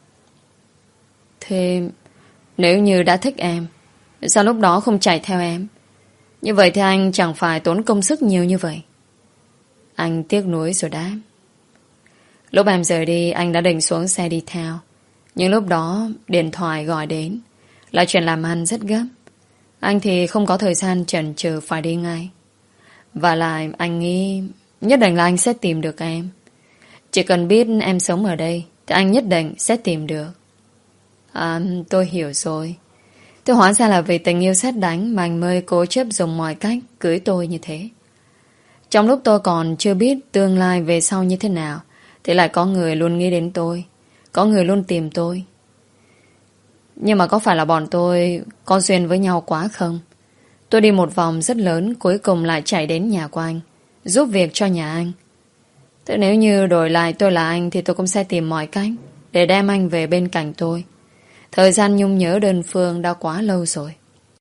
Thế nếu như đã thích em, sao lúc đó không chạy theo em? Như vậy thì anh chẳng phải tốn công sức nhiều như vậy. Anh tiếc nuối rồi đáp: Lúc em rời đi, anh đã định xuống xe đi theo. Nhưng lúc đó điện thoại gọi đến, là chuyện làm ăn rất gấp. Anh thì không có thời gian chần chừ phải đi ngay. Và lại anh nghĩ nhất định là anh sẽ tìm được em. Chỉ cần biết em sống ở đây thì anh nhất định sẽ tìm được. À, tôi hiểu rồi. Tôi hóa ra là vì tình yêu sét đánh mà anh mới cố chấp dùng mọi cách cưới tôi như thế. Trong lúc tôi còn chưa biết tương lai về sau như thế nào, thì lại có người luôn nghĩ đến tôi, có người luôn tìm tôi. Nhưng mà có phải là bọn tôi có duyên với nhau quá không? Tôi đi một vòng rất lớn, cuối cùng lại chạy đến nhà của anh, giúp việc cho nhà anh. Thế nếu như đổi lại tôi là anh, thì tôi cũng sẽ tìm mọi cách để đem anh về bên cạnh tôi. Thời gian nhung nhớ đơn phương đã quá lâu rồi.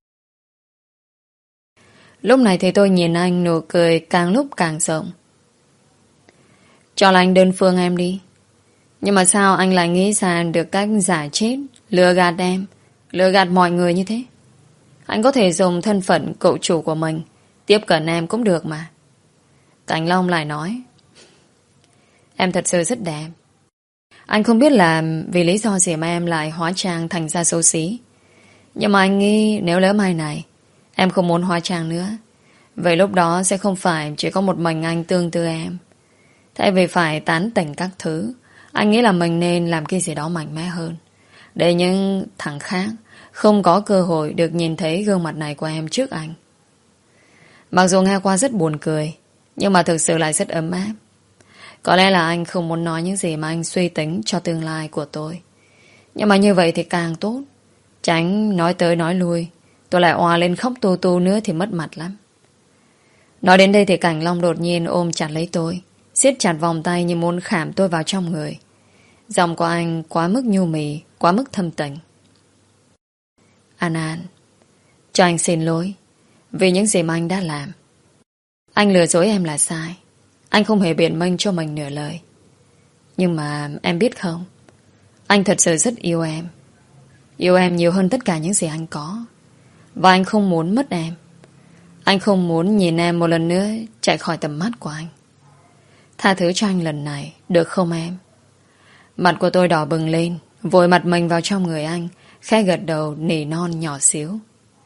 Lúc này thì tôi nhìn anh, nụ cười càng lúc càng rộng. Cho là anh đơn phương em đi. Nhưng mà sao anh lại nghĩ ra được cách giả chết, lừa gạt em, lừa gạt mọi người như thế? Anh có thể dùng thân phận cậu chủ của mình tiếp cận em cũng được mà. Cảnh Long lại nói: Em thật sự rất đẹp. Anh không biết là vì lý do gì mà em lại hóa trang thành ra xấu xí. Nhưng mà anh nghĩ nếu lỡ mai này em không muốn hóa trang nữa, vậy lúc đó sẽ không phải chỉ có một mình anh tương tư em. Thay vì phải tán tỉnh các thứ, anh nghĩ là mình nên làm cái gì đó mạnh mẽ hơn, để những thằng khác không có cơ hội được nhìn thấy gương mặt này của em trước anh. Mặc dù nghe qua rất buồn cười, nhưng mà thực sự lại rất ấm áp. Có lẽ là anh không muốn nói những gì mà anh suy tính cho tương lai của tôi. Nhưng mà như vậy thì càng tốt. Tránh nói tới nói lui, tôi lại òa lên khóc tu tu nữa thì mất mặt lắm. Nói đến đây thì Cảnh Long đột nhiên ôm chặt lấy tôi, siết chặt vòng tay như muốn khảm tôi vào trong người. Giọng của anh quá mức nhu mì, quá mức thâm tình. An An, cho anh xin lỗi vì những gì mà anh đã làm. Anh lừa dối em là sai. Anh không hề biện minh cho mình nửa lời. Nhưng mà em biết không, anh thật sự rất yêu em. Yêu em nhiều hơn tất cả những gì anh có. Và anh không muốn mất em. Anh không muốn nhìn em một lần nữa chạy khỏi tầm mắt của anh. Tha thứ cho anh lần này, được không em? Mặt của tôi đỏ bừng lên, vội mặt mình vào trong người anh, khẽ gật đầu nỉ non nhỏ xíu.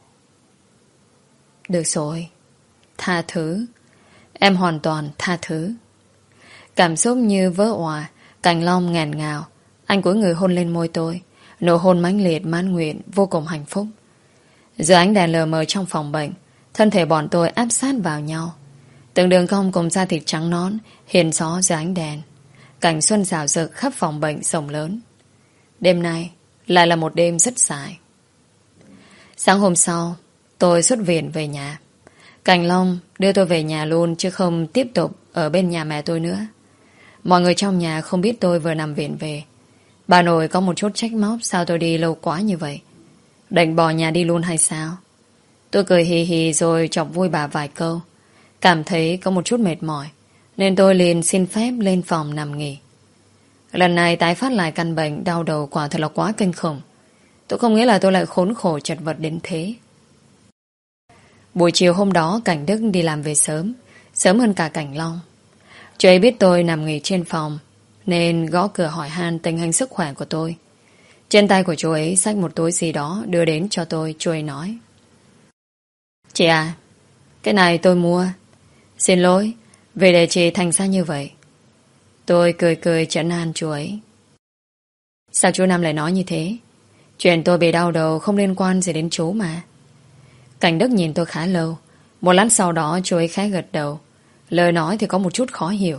Được rồi, tha thứ. Em hoàn toàn tha thứ. Cảm xúc như vỡ òa, Cảnh Long nghẹn ngào. Anh cúi người hôn lên môi tôi, nụ hôn mãnh liệt mãn nguyện, vô cùng hạnh phúc. Giữa ánh đèn lờ mờ trong phòng bệnh, thân thể bọn tôi áp sát vào nhau. Từng đường cong cùng da thịt trắng nõn hiền xó dưới ánh đèn. Cảnh xuân rào rực khắp phòng bệnh rộng lớn. Đêm nay lại là một đêm rất dài. Sáng hôm sau, tôi xuất viện về nhà. Cảnh Long đưa tôi về nhà luôn, chứ không tiếp tục ở bên nhà mẹ tôi nữa. Mọi người trong nhà không biết tôi vừa nằm viện về. Bà nội có một chút trách móc sao tôi đi lâu quá như vậy. Định bỏ nhà đi luôn hay sao? Tôi cười hì hì rồi chọc vui bà vài câu. Cảm thấy có một chút mệt mỏi, nên tôi liền xin phép lên phòng nằm nghỉ. Lần này tái phát lại căn bệnh đau đầu quả thật là quá kinh khủng. Tôi không nghĩ là tôi lại khốn khổ chật vật đến thế. Buổi chiều hôm đó Cảnh Đức đi làm về sớm, sớm hơn cả Cảnh Long. Chú ấy biết tôi nằm nghỉ trên phòng nên gõ cửa hỏi han tình hình sức khỏe của tôi. Trên tay của chú ấy xách một túi gì đó đưa đến cho tôi. Chú ấy nói: "Chị à, cái này tôi mua. Xin lỗi vì để chị thành ra như vậy." Tôi cười cười trấn an chú ấy. "Sao chú Năm lại nói như thế? Chuyện tôi bị đau đầu không liên quan gì đến chú mà." Cảnh Đức nhìn tôi khá lâu. Một lát sau đó chú ấy khẽ gật đầu. Lời nói thì có một chút khó hiểu.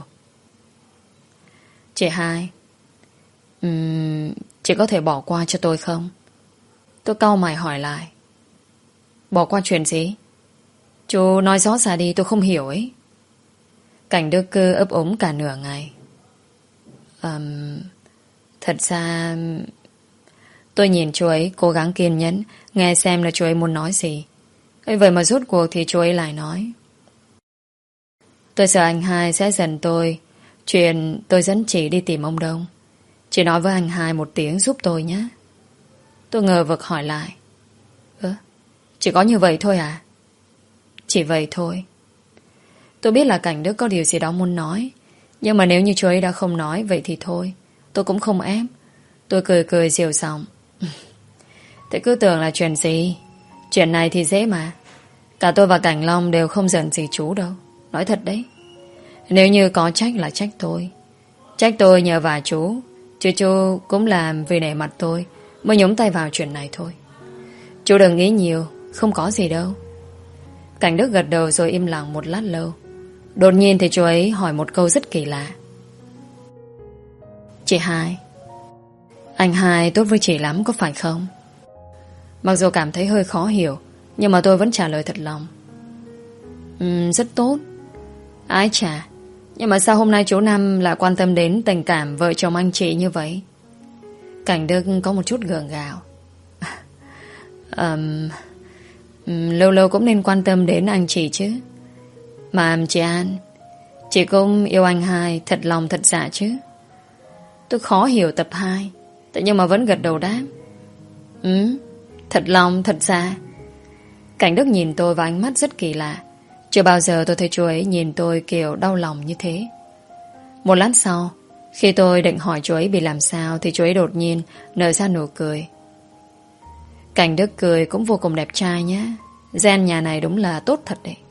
"Chị hai, um, chị có thể bỏ qua cho tôi không?" Tôi cau mày hỏi lại. "Bỏ qua chuyện gì? Chú nói rõ ra đi, tôi không hiểu ấy." Cảnh Đức cứ ấp úng cả nửa ngày. um, Thật ra... Tôi nhìn chú ấy cố gắng kiên nhẫn nghe xem là chú ấy muốn nói gì. Vậy mà rốt cuộc thì chú ấy lại nói: "Tôi sợ anh hai sẽ giận tôi chuyện tôi dẫn chị đi tìm ông Đông. Chị nói với anh hai một tiếng giúp tôi nhé." Tôi ngờ vực hỏi lại: "Ơ, chỉ có như vậy thôi à?" "Chỉ vậy thôi." Tôi biết là Cảnh Đức có điều gì đó muốn nói, nhưng mà nếu như chú ấy đã không nói, vậy thì thôi, tôi cũng không ép. Tôi cười cười dịu giọng: "Thế cứ tưởng là chuyện gì? Chuyện này thì dễ mà. Cả tôi và Cảnh Long đều không giận gì chú đâu. Nói thật đấy. Nếu như có trách là trách tôi. Trách tôi nhờ vả chú. Chứ chú cũng làm vì nể mặt tôi mới nhúng tay vào chuyện này thôi. Chú đừng nghĩ nhiều, không có gì đâu." Cảnh Đức gật đầu rồi im lặng một lát lâu. Đột nhiên thì chú ấy hỏi một câu rất kỳ lạ: "Chị hai, anh hai tốt với chị lắm có phải không?" Mặc dù cảm thấy hơi khó hiểu, nhưng mà tôi vẫn trả lời thật lòng: "Ừ, rất tốt. Ái chà, nhưng mà sao hôm nay chú Năm lại quan tâm đến tình cảm vợ chồng anh chị như vậy?" Cảnh Đức có một chút gượng gạo. um, um, Lâu lâu cũng nên quan tâm đến anh chị chứ. Mà chị An, chị cũng yêu anh hai thật lòng thật dạ chứ?" Tôi khó hiểu tập hai, thế nhưng mà vẫn gật đầu đáp: "Ừ, thật lòng thật dạ." Cảnh Đức nhìn tôi với ánh mắt rất kỳ lạ. Chưa bao giờ tôi thấy chú ấy nhìn tôi kiểu đau lòng như thế. Một lát sau, khi tôi định hỏi chú ấy bị làm sao, thì chú ấy đột nhiên nở ra nụ cười. Cảnh Đức cười cũng vô cùng đẹp trai nhé. Gen nhà này đúng là tốt thật đấy.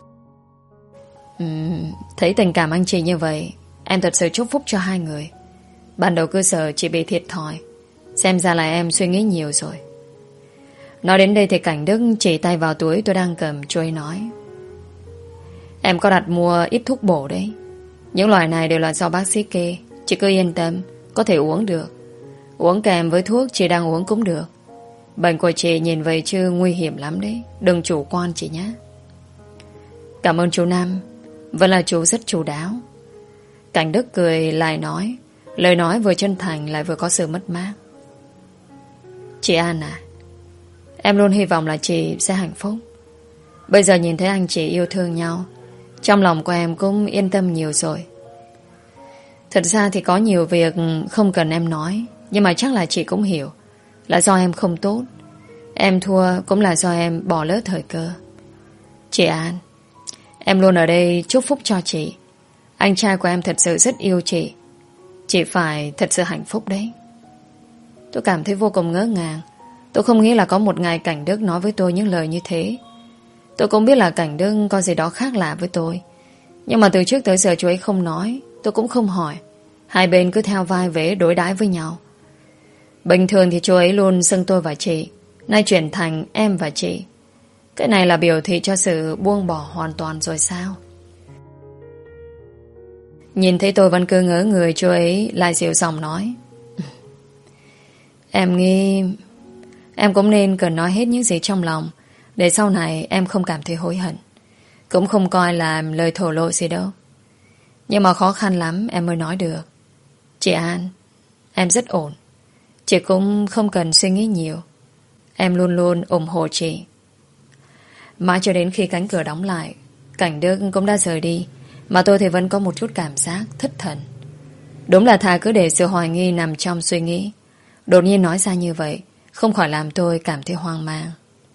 uhm, Thấy tình cảm anh chị như vậy, em thật sự chúc phúc cho hai người. Ban đầu cứ sợ chị bị thiệt thòi, xem ra là em suy nghĩ nhiều rồi. Nói đến đây thì Cảnh Đức chỉ tay vào túi tôi đang cầm. Chú ấy nói: "Em có đặt mua ít thuốc bổ đấy. Những loại này đều là do bác sĩ kê. Chị cứ yên tâm, có thể uống được. Uống kèm với thuốc chị đang uống cũng được. Bệnh của chị nhìn vậy chứ nguy hiểm lắm đấy. Đừng chủ quan chị nhé." "Cảm ơn chú Năm. Vẫn là chú rất chu đáo." Cảnh Đức cười lại nói, lời nói vừa chân thành lại vừa có sự mất mát: "Chị An à, em luôn hy vọng là chị sẽ hạnh phúc. Bây giờ nhìn thấy anh chị yêu thương nhau, trong lòng của em cũng yên tâm nhiều rồi. Thật ra thì có nhiều việc không cần em nói, nhưng mà chắc là chị cũng hiểu. Là do em không tốt. Em thua cũng là do em bỏ lỡ thời cơ. Chị An, em luôn ở đây chúc phúc cho chị. Anh trai của em thật sự rất yêu chị. Chị phải thật sự hạnh phúc đấy." Tôi cảm thấy vô cùng ngỡ ngàng. Tôi không nghĩ là có một ngày Cảnh Đức nói với tôi những lời như thế. Tôi cũng biết là Cảnh Đức có gì đó khác lạ với tôi, nhưng mà từ trước tới giờ chú ấy không nói, tôi cũng không hỏi. Hai bên cứ theo vai vế đối đãi với nhau. Bình thường thì chú ấy luôn xưng tôi và chị, nay chuyển thành em và chị. Cái này là biểu thị cho sự buông bỏ hoàn toàn rồi sao? Nhìn thấy tôi vẫn cứ ngỡ người, chú ấy lại dịu giọng nói: "Em nghĩ em cũng nên cần nói hết những gì trong lòng, để sau này em không cảm thấy hối hận. Cũng không coi là lời thổ lộ gì đâu. Nhưng mà khó khăn lắm em mới nói được. Chị An, em rất ổn. Chị cũng không cần suy nghĩ nhiều. Em luôn luôn ủng hộ chị." Mãi cho đến khi cánh cửa đóng lại, Cảnh Đức cũng đã rời đi, Mà tôi thì vẫn có một chút cảm giác thất thần. Đúng là thà cứ để sự hoài nghi nằm trong suy nghĩ. Đột nhiên nói ra như vậy không khỏi làm tôi cảm thấy hoang mang.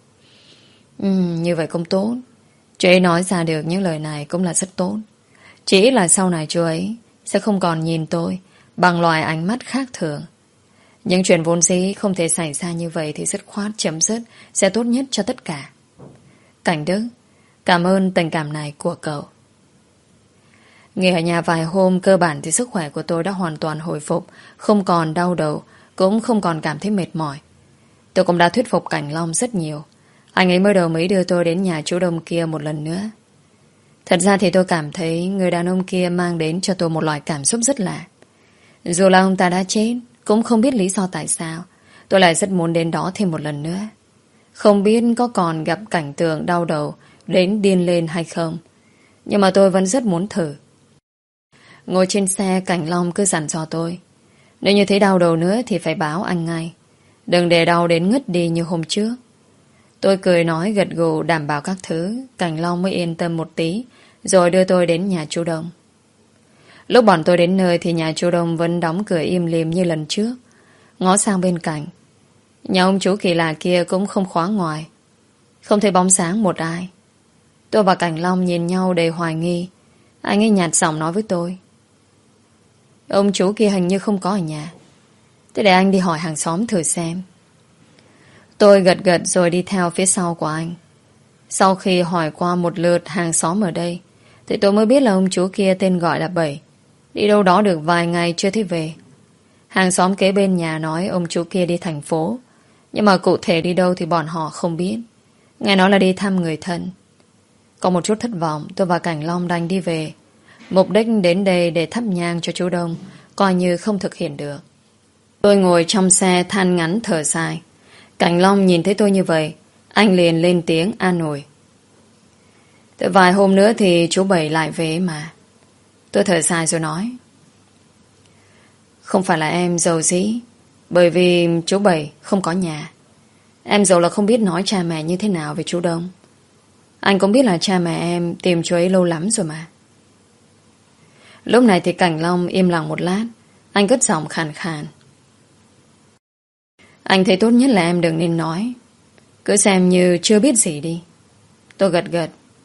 Ừ, như vậy cũng tốt. Chú ấy nói ra được những lời này cũng là rất tốt. Chỉ ít là sau này chú ấy sẽ không còn nhìn tôi bằng loại ánh mắt khác thường. Những chuyện vốn dĩ không thể xảy ra như vậy thì dứt khoát chấm dứt sẽ tốt nhất cho tất cả. Cảnh Đức, cảm ơn tình cảm này của cậu. Nghỉ ở nhà vài hôm, cơ bản thì sức khỏe của tôi đã hoàn toàn hồi phục, không còn đau đầu, cũng không còn cảm thấy mệt mỏi. Tôi cũng đã thuyết phục Cảnh Long rất nhiều. Anh ấy mới đầu mới đưa tôi đến nhà chú Đông kia một lần nữa. Thật ra thì tôi cảm thấy người đàn ông kia mang đến cho tôi một loại cảm xúc rất lạ. Dù là ông ta đã chết, cũng không biết lý do tại sao tôi lại rất muốn đến đó thêm một lần nữa. Không biết có còn gặp cảnh tượng đau đầu đến điên lên hay không, nhưng mà tôi vẫn rất muốn thử. Ngồi trên xe, Cảnh Long cứ dặn dò tôi, nếu như thấy đau đầu nữa thì phải báo anh ngay, đừng để đau đến ngất đi như hôm trước. Tôi cười nói gật gù đảm bảo các thứ. Cảnh Long mới yên tâm một tí, rồi đưa tôi đến nhà chú Đông. Lúc bọn tôi đến nơi thì nhà chú Đông vẫn đóng cửa im lìm như lần trước. Ngó sang bên cạnh, nhà ông chú kỳ lạ kia cũng không khóa ngoài, không thấy bóng sáng một ai. Tôi và Cảnh Long nhìn nhau đầy hoài nghi. Anh ấy nhạt giọng nói với tôi, ông chú kia hình như không có ở nhà. Thế để anh đi hỏi hàng xóm thử xem. Tôi gật gật rồi đi theo phía sau của anh. Sau khi hỏi qua một lượt hàng xóm ở đây thì tôi mới biết là ông chú kia tên gọi là Bảy, đi đâu đó được vài ngày chưa thấy về. Hàng xóm kế bên nhà nói ông chú kia đi thành phố, nhưng mà cụ thể đi đâu thì bọn họ không biết. Nghe nói là đi thăm người thân. Có một chút thất vọng, tôi và Cảnh Long đành đi về. Mục đích đến đây để thắp nhang cho chú Đông coi như không thực hiện được. Tôi ngồi trong xe than ngắn thở dài. Cảnh Long nhìn thấy tôi như vậy, anh liền lên tiếng an ủi. Tới vài hôm nữa thì chú Bảy lại về mà. Tôi thở dài rồi nói, không phải là em giàu dĩ, bởi vì chú Bảy không có nhà. Em giàu là không biết nói cha mẹ như thế nào về chú Đông. Anh cũng biết là cha mẹ em tìm chú ấy lâu lắm rồi mà. Lúc này thì Cảnh Long im lặng một lát. Anh cất giọng khàn khàn, anh thấy tốt nhất là em đừng nên nói, cứ xem như chưa biết gì đi. Tôi gật gật.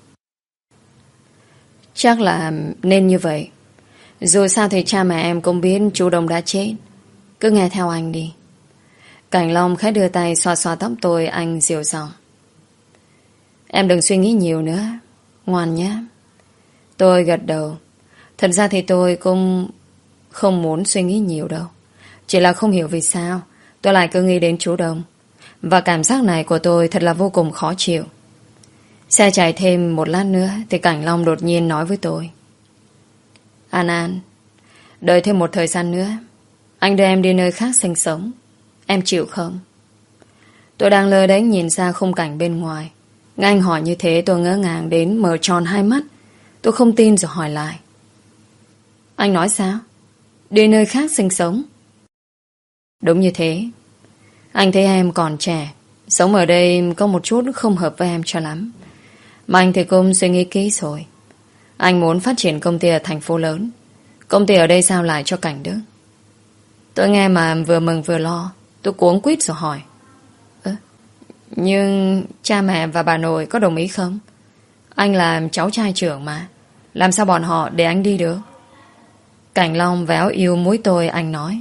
Chắc là nên như vậy. Dù sao thì cha mẹ em cũng biết chú Đông đã chết. Cứ nghe theo anh đi. Cảnh Long khẽ đưa tay xoa xoa tóc tôi. Anh dịu giọng, em đừng suy nghĩ nhiều nữa, ngoan nhé. Tôi gật đầu. Thật ra thì tôi cũng không muốn suy nghĩ nhiều đâu. Chỉ là không hiểu vì sao tôi lại cứ nghĩ đến chú Đông. Và cảm giác này của tôi thật là vô cùng khó chịu. Xe chạy thêm một lát nữa thì Cảnh Long đột nhiên nói với tôi, An An, đợi thêm một thời gian nữa, anh đưa em đi nơi khác sinh sống. Em chịu không? Tôi đang lơ đánh nhìn ra khung cảnh bên ngoài. Nghe anh hỏi như thế tôi ngỡ ngàng đến mở tròn hai mắt. Tôi không tin rồi hỏi lại, anh nói sao? Đi nơi khác sinh sống? Đúng như thế. Anh thấy em còn trẻ, sống ở đây có một chút không hợp với em cho lắm. Mà anh thì cũng suy nghĩ kỹ rồi. Anh muốn phát triển công ty ở thành phố lớn. Công ty ở đây sao lại cho Cảnh Đức? Tôi nghe mà vừa mừng vừa lo. Tôi cuống quýt rồi hỏi, Ơ, nhưng cha mẹ và bà nội có đồng ý không? Anh là cháu trai trưởng mà, làm sao bọn họ để anh đi được? Cảnh Long véo yêu mũi tôi. Anh nói,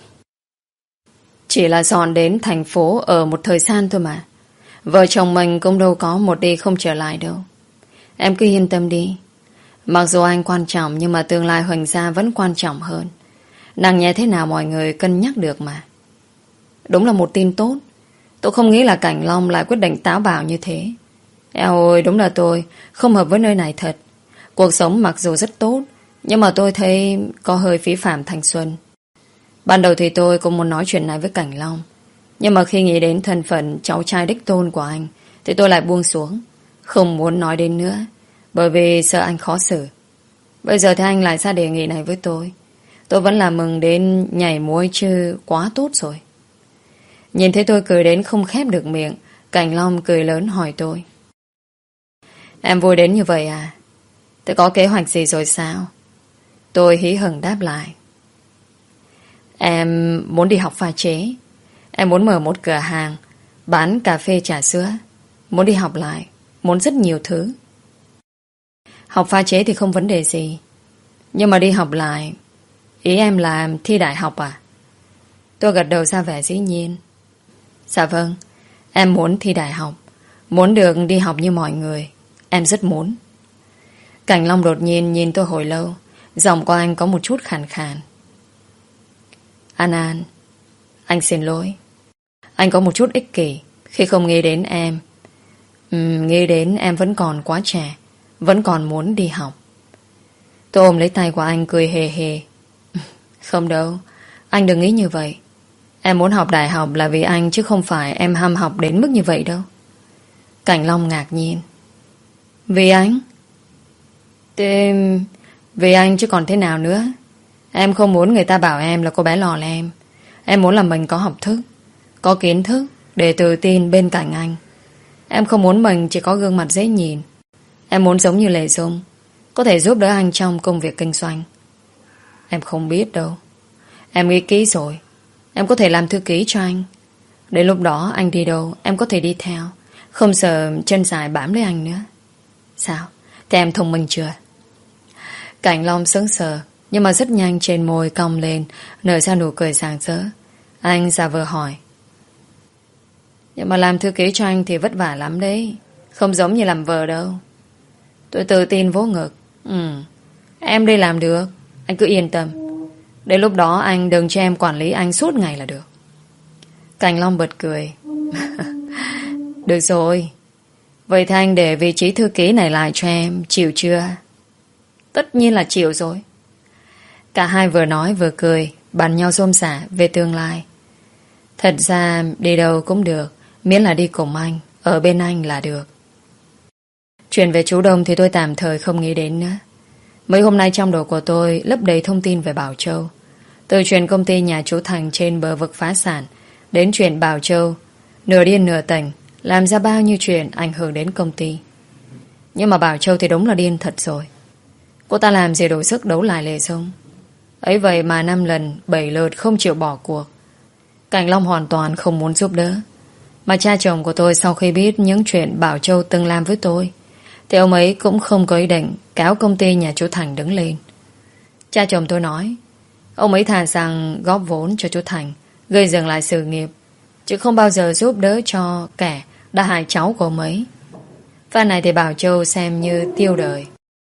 chỉ là dọn đến thành phố ở một thời gian thôi mà. Vợ chồng mình cũng đâu có một đi không trở lại đâu. Em cứ yên tâm đi. Mặc dù anh quan trọng, nhưng mà tương lai Huỳnh gia vẫn quan trọng hơn. Nặng nhẹ thế nào mọi người cân nhắc được mà. Đúng là một tin tốt. Tôi không nghĩ là Cảnh Long lại quyết định táo bạo như thế. Eo ôi, đúng là tôi không hợp với nơi này thật. Cuộc sống mặc dù rất tốt, nhưng mà tôi thấy có hơi phí phạm thanh xuân. Ban đầu thì tôi cũng muốn nói chuyện này với Cảnh Long, nhưng mà khi nghĩ đến thân phận cháu trai đích tôn của anh thì tôi lại buông xuống, không muốn nói đến nữa, bởi vì sợ anh khó xử. Bây giờ thì anh lại ra đề nghị này với tôi. Tôi vẫn là mừng đến nhảy múa chứ, quá tốt rồi. Nhìn thấy tôi cười đến không khép được miệng, Cảnh Long cười lớn hỏi tôi, em vui đến như vậy à? Thế có kế hoạch gì rồi sao? Tôi hí hửng đáp lại. Em muốn đi học pha chế. Em muốn mở một cửa hàng bán cà phê trà sữa. Muốn đi học lại. Muốn rất nhiều thứ. Học pha chế thì không vấn đề gì. Nhưng mà đi học lại, ý em là thi đại học à? Tôi gật đầu ra vẻ dĩ nhiên. Dạ vâng, em muốn thi đại học. Muốn được đi học như mọi người. Em rất muốn. Cảnh Long đột nhiên nhìn tôi hồi lâu. Giọng của anh có một chút khàn khàn. An An, anh xin lỗi. Anh có một chút ích kỷ khi không nghĩ đến em. uhm, Nghĩ đến em vẫn còn quá trẻ, vẫn còn muốn đi học. Tôi ôm lấy tay của anh cười hề hề. Không đâu, anh đừng nghĩ như vậy. Em muốn học đại học là vì anh, chứ không phải em ham học đến mức như vậy đâu. Cảnh Long ngạc nhiên. Vì anh? Thế... Vì anh chứ còn thế nào nữa. Em không muốn người ta bảo em là cô bé lò lem. Em muốn là mình có học thức, có kiến thức để tự tin bên cạnh anh. Em không muốn mình chỉ có gương mặt dễ nhìn. Em muốn giống như Lệ Dung, có thể giúp đỡ anh trong công việc kinh doanh. Em không biết đâu. Em nghĩ kỹ rồi. Em có thể làm thư ký cho anh. Đến lúc đó anh đi đâu em có thể đi theo, không sợ chân dài bám lấy anh nữa. Sao? Thế em thông minh chưa? Cảnh Long sững sờ, nhưng mà rất nhanh trên môi cong lên, nở ra nụ cười rạng rỡ. Anh giả vờ hỏi. Nhưng mà làm thư ký cho anh thì vất vả lắm đấy. Không giống như làm vợ đâu. Tôi tự tin vỗ ngực. Ừ, em đi làm được. Anh cứ yên tâm. Đến lúc đó anh đừng cho em quản lý anh suốt ngày là được. Cảnh Long bật cười. Được rồi. Vậy thì anh để vị trí thư ký này lại cho em. Chịu chưa? Tất nhiên là chịu rồi. Cả hai vừa nói vừa cười, bàn nhau xôm xả về tương lai. Thật ra đi đâu cũng được, miễn là đi cùng anh, ở bên anh là được. Chuyện về chú Đông thì tôi tạm thời không nghĩ đến nữa. Mấy hôm nay trong đầu của tôi lấp đầy thông tin về Bảo Châu. Từ chuyện công ty nhà chú Thành trên bờ vực phá sản, đến chuyện Bảo Châu nửa điên nửa tỉnh làm ra bao nhiêu chuyện ảnh hưởng đến công ty. Nhưng mà Bảo Châu thì đúng là điên thật rồi. Cô ta làm gì đủ sức đấu lại Lệ Dung. Ấy vậy mà năm lần bảy lượt không chịu bỏ cuộc. Cảnh Long hoàn toàn không muốn giúp đỡ. Mà cha chồng của tôi sau khi biết những chuyện Bảo Châu từng làm với tôi, thì ông ấy cũng không có ý định cáo công ty nhà chú Thành đứng lên. Cha chồng tôi nói ông ấy thà rằng góp vốn cho chú Thành, gây dừng lại sự nghiệp, chứ không bao giờ giúp đỡ cho kẻ đã hại cháu của ông ấy. Phan này thì Bảo Châu xem như tiêu đời.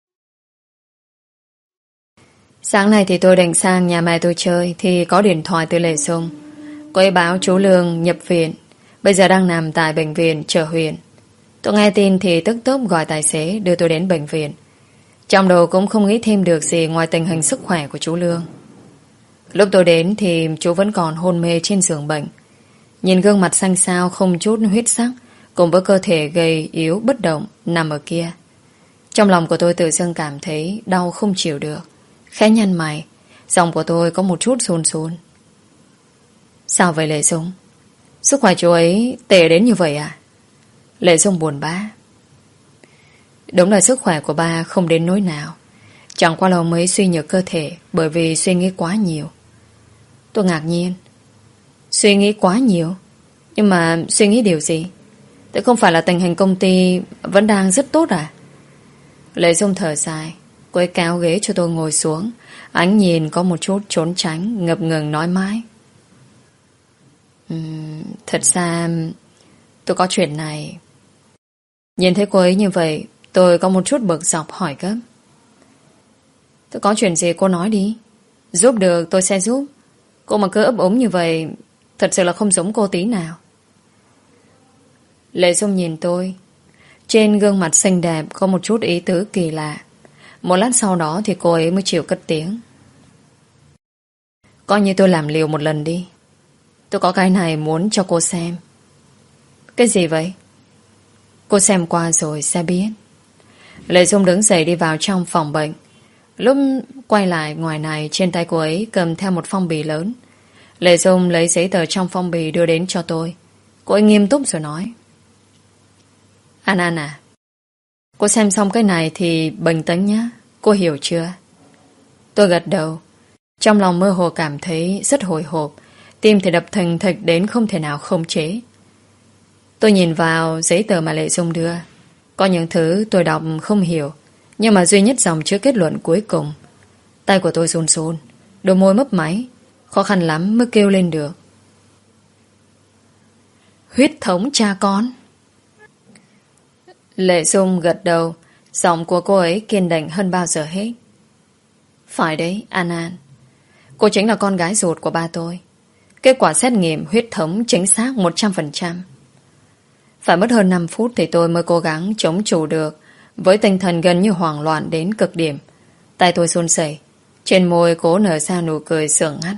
Sáng nay thì tôi định sang nhà mẹ tôi chơi, thì có điện thoại từ Lệ Dung. Cô ấy báo chú Lương nhập viện, bây giờ đang nằm tại bệnh viện Chợ Huyện. Tôi nghe tin thì tức tốc gọi tài xế đưa tôi đến bệnh viện. Trong đầu cũng không nghĩ thêm được gì ngoài tình hình sức khỏe của chú Lương. Lúc tôi đến thì chú vẫn còn hôn mê trên giường bệnh. Nhìn gương mặt xanh xao không chút huyết sắc, cùng với cơ thể gầy yếu bất động nằm ở kia. Trong lòng của tôi tự dưng cảm thấy đau không chịu được. Khẽ nhăn mày, giọng của tôi có một chút run run. Sao vậy Lệ Dung? Sức khỏe chú ấy tệ đến như vậy à? Lệ Dung buồn bã. Đúng là sức khỏe của ba không đến nỗi nào. Chẳng qua là ông ấy suy nhược cơ thể bởi vì suy nghĩ quá nhiều. Tôi ngạc nhiên. Suy nghĩ quá nhiều? Nhưng mà suy nghĩ điều gì? Thế không phải là tình hình công ty vẫn đang rất tốt à? Lệ Dung thở dài. Cô ấy kéo ghế cho tôi ngồi xuống. Ánh nhìn có một chút trốn tránh, ngập ngừng nói mãi. uhm, Thật ra tôi có chuyện này. Nhìn thấy cô ấy như vậy, tôi có một chút bực dọc hỏi gấp. Tôi có chuyện gì cô nói đi. Giúp được tôi sẽ giúp. Cô mà cứ ấp úng như vậy, thật sự là không giống cô tí nào. Lệ Dung nhìn tôi. Trên gương mặt xinh đẹp có một chút ý tứ kỳ lạ. Một lát sau đó thì cô ấy mới chịu cất tiếng. Coi như tôi làm liều một lần đi. Tôi có cái này muốn cho cô xem. Cái gì vậy? Cô xem qua rồi sẽ biết. Lệ Dung đứng dậy đi vào trong phòng bệnh. Lúc quay lại ngoài này, trên tay cô ấy cầm theo một phong bì lớn. Lệ Dung lấy giấy tờ trong phong bì đưa đến cho tôi. Cô ấy nghiêm túc rồi nói. An An à, Cô xem xong cái này thì bình tĩnh nhé. Cô hiểu chưa? Tôi gật đầu. Trong lòng mơ hồ cảm thấy rất hồi hộp. Tim thì đập thình thịch đến không thể nào khống chế. Tôi nhìn vào giấy tờ mà Lệ Dung đưa. Có những thứ tôi đọc không hiểu, nhưng mà duy nhất dòng chứa kết luận cuối cùng. Tay của tôi run run, đôi môi mấp máy, khó khăn lắm mới kêu lên được. Huyết thống cha con. Lệ Dung gật đầu. Giọng của cô ấy kiên định hơn bao giờ hết. Phải đấy, An An. Cô chính là con gái ruột của ba tôi. Kết quả xét nghiệm huyết thống chính xác một trăm phần trăm. Phải mất hơn năm phút thì tôi mới cố gắng chống chủ được, với tinh thần gần như hoảng loạn đến cực điểm. Tay tôi run rẩy, trên môi cố nở ra nụ cười sượng ngắt.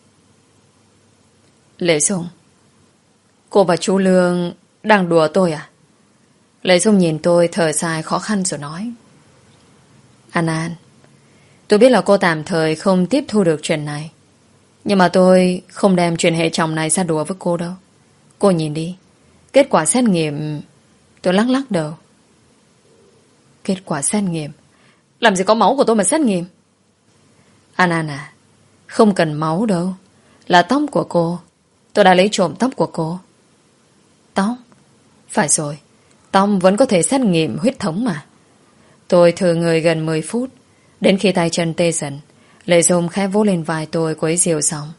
Lệ Dung, cô và chú Lương đang đùa tôi à? Lệ Dung nhìn tôi thở dài khó khăn rồi nói. An An, tôi biết là cô tạm thời không tiếp thu được chuyện này, nhưng mà tôi không đem chuyện hệ chồng này ra đùa với cô đâu. Cô nhìn đi, kết quả xét nghiệm. Tôi lắc lắc đầu. Kết quả xét nghiệm? Làm gì có máu của tôi mà xét nghiệm? An An à, không cần máu đâu, là tóc của cô. Tôi đã lấy trộm tóc của cô. Tóc? Phải rồi, tóc vẫn có thể xét nghiệm huyết thống mà. Tôi thử người gần mười phút, đến khi tay chân tê dần, Lệ Dung khẽ vỗ lên vai tôi quấy dịu giọng.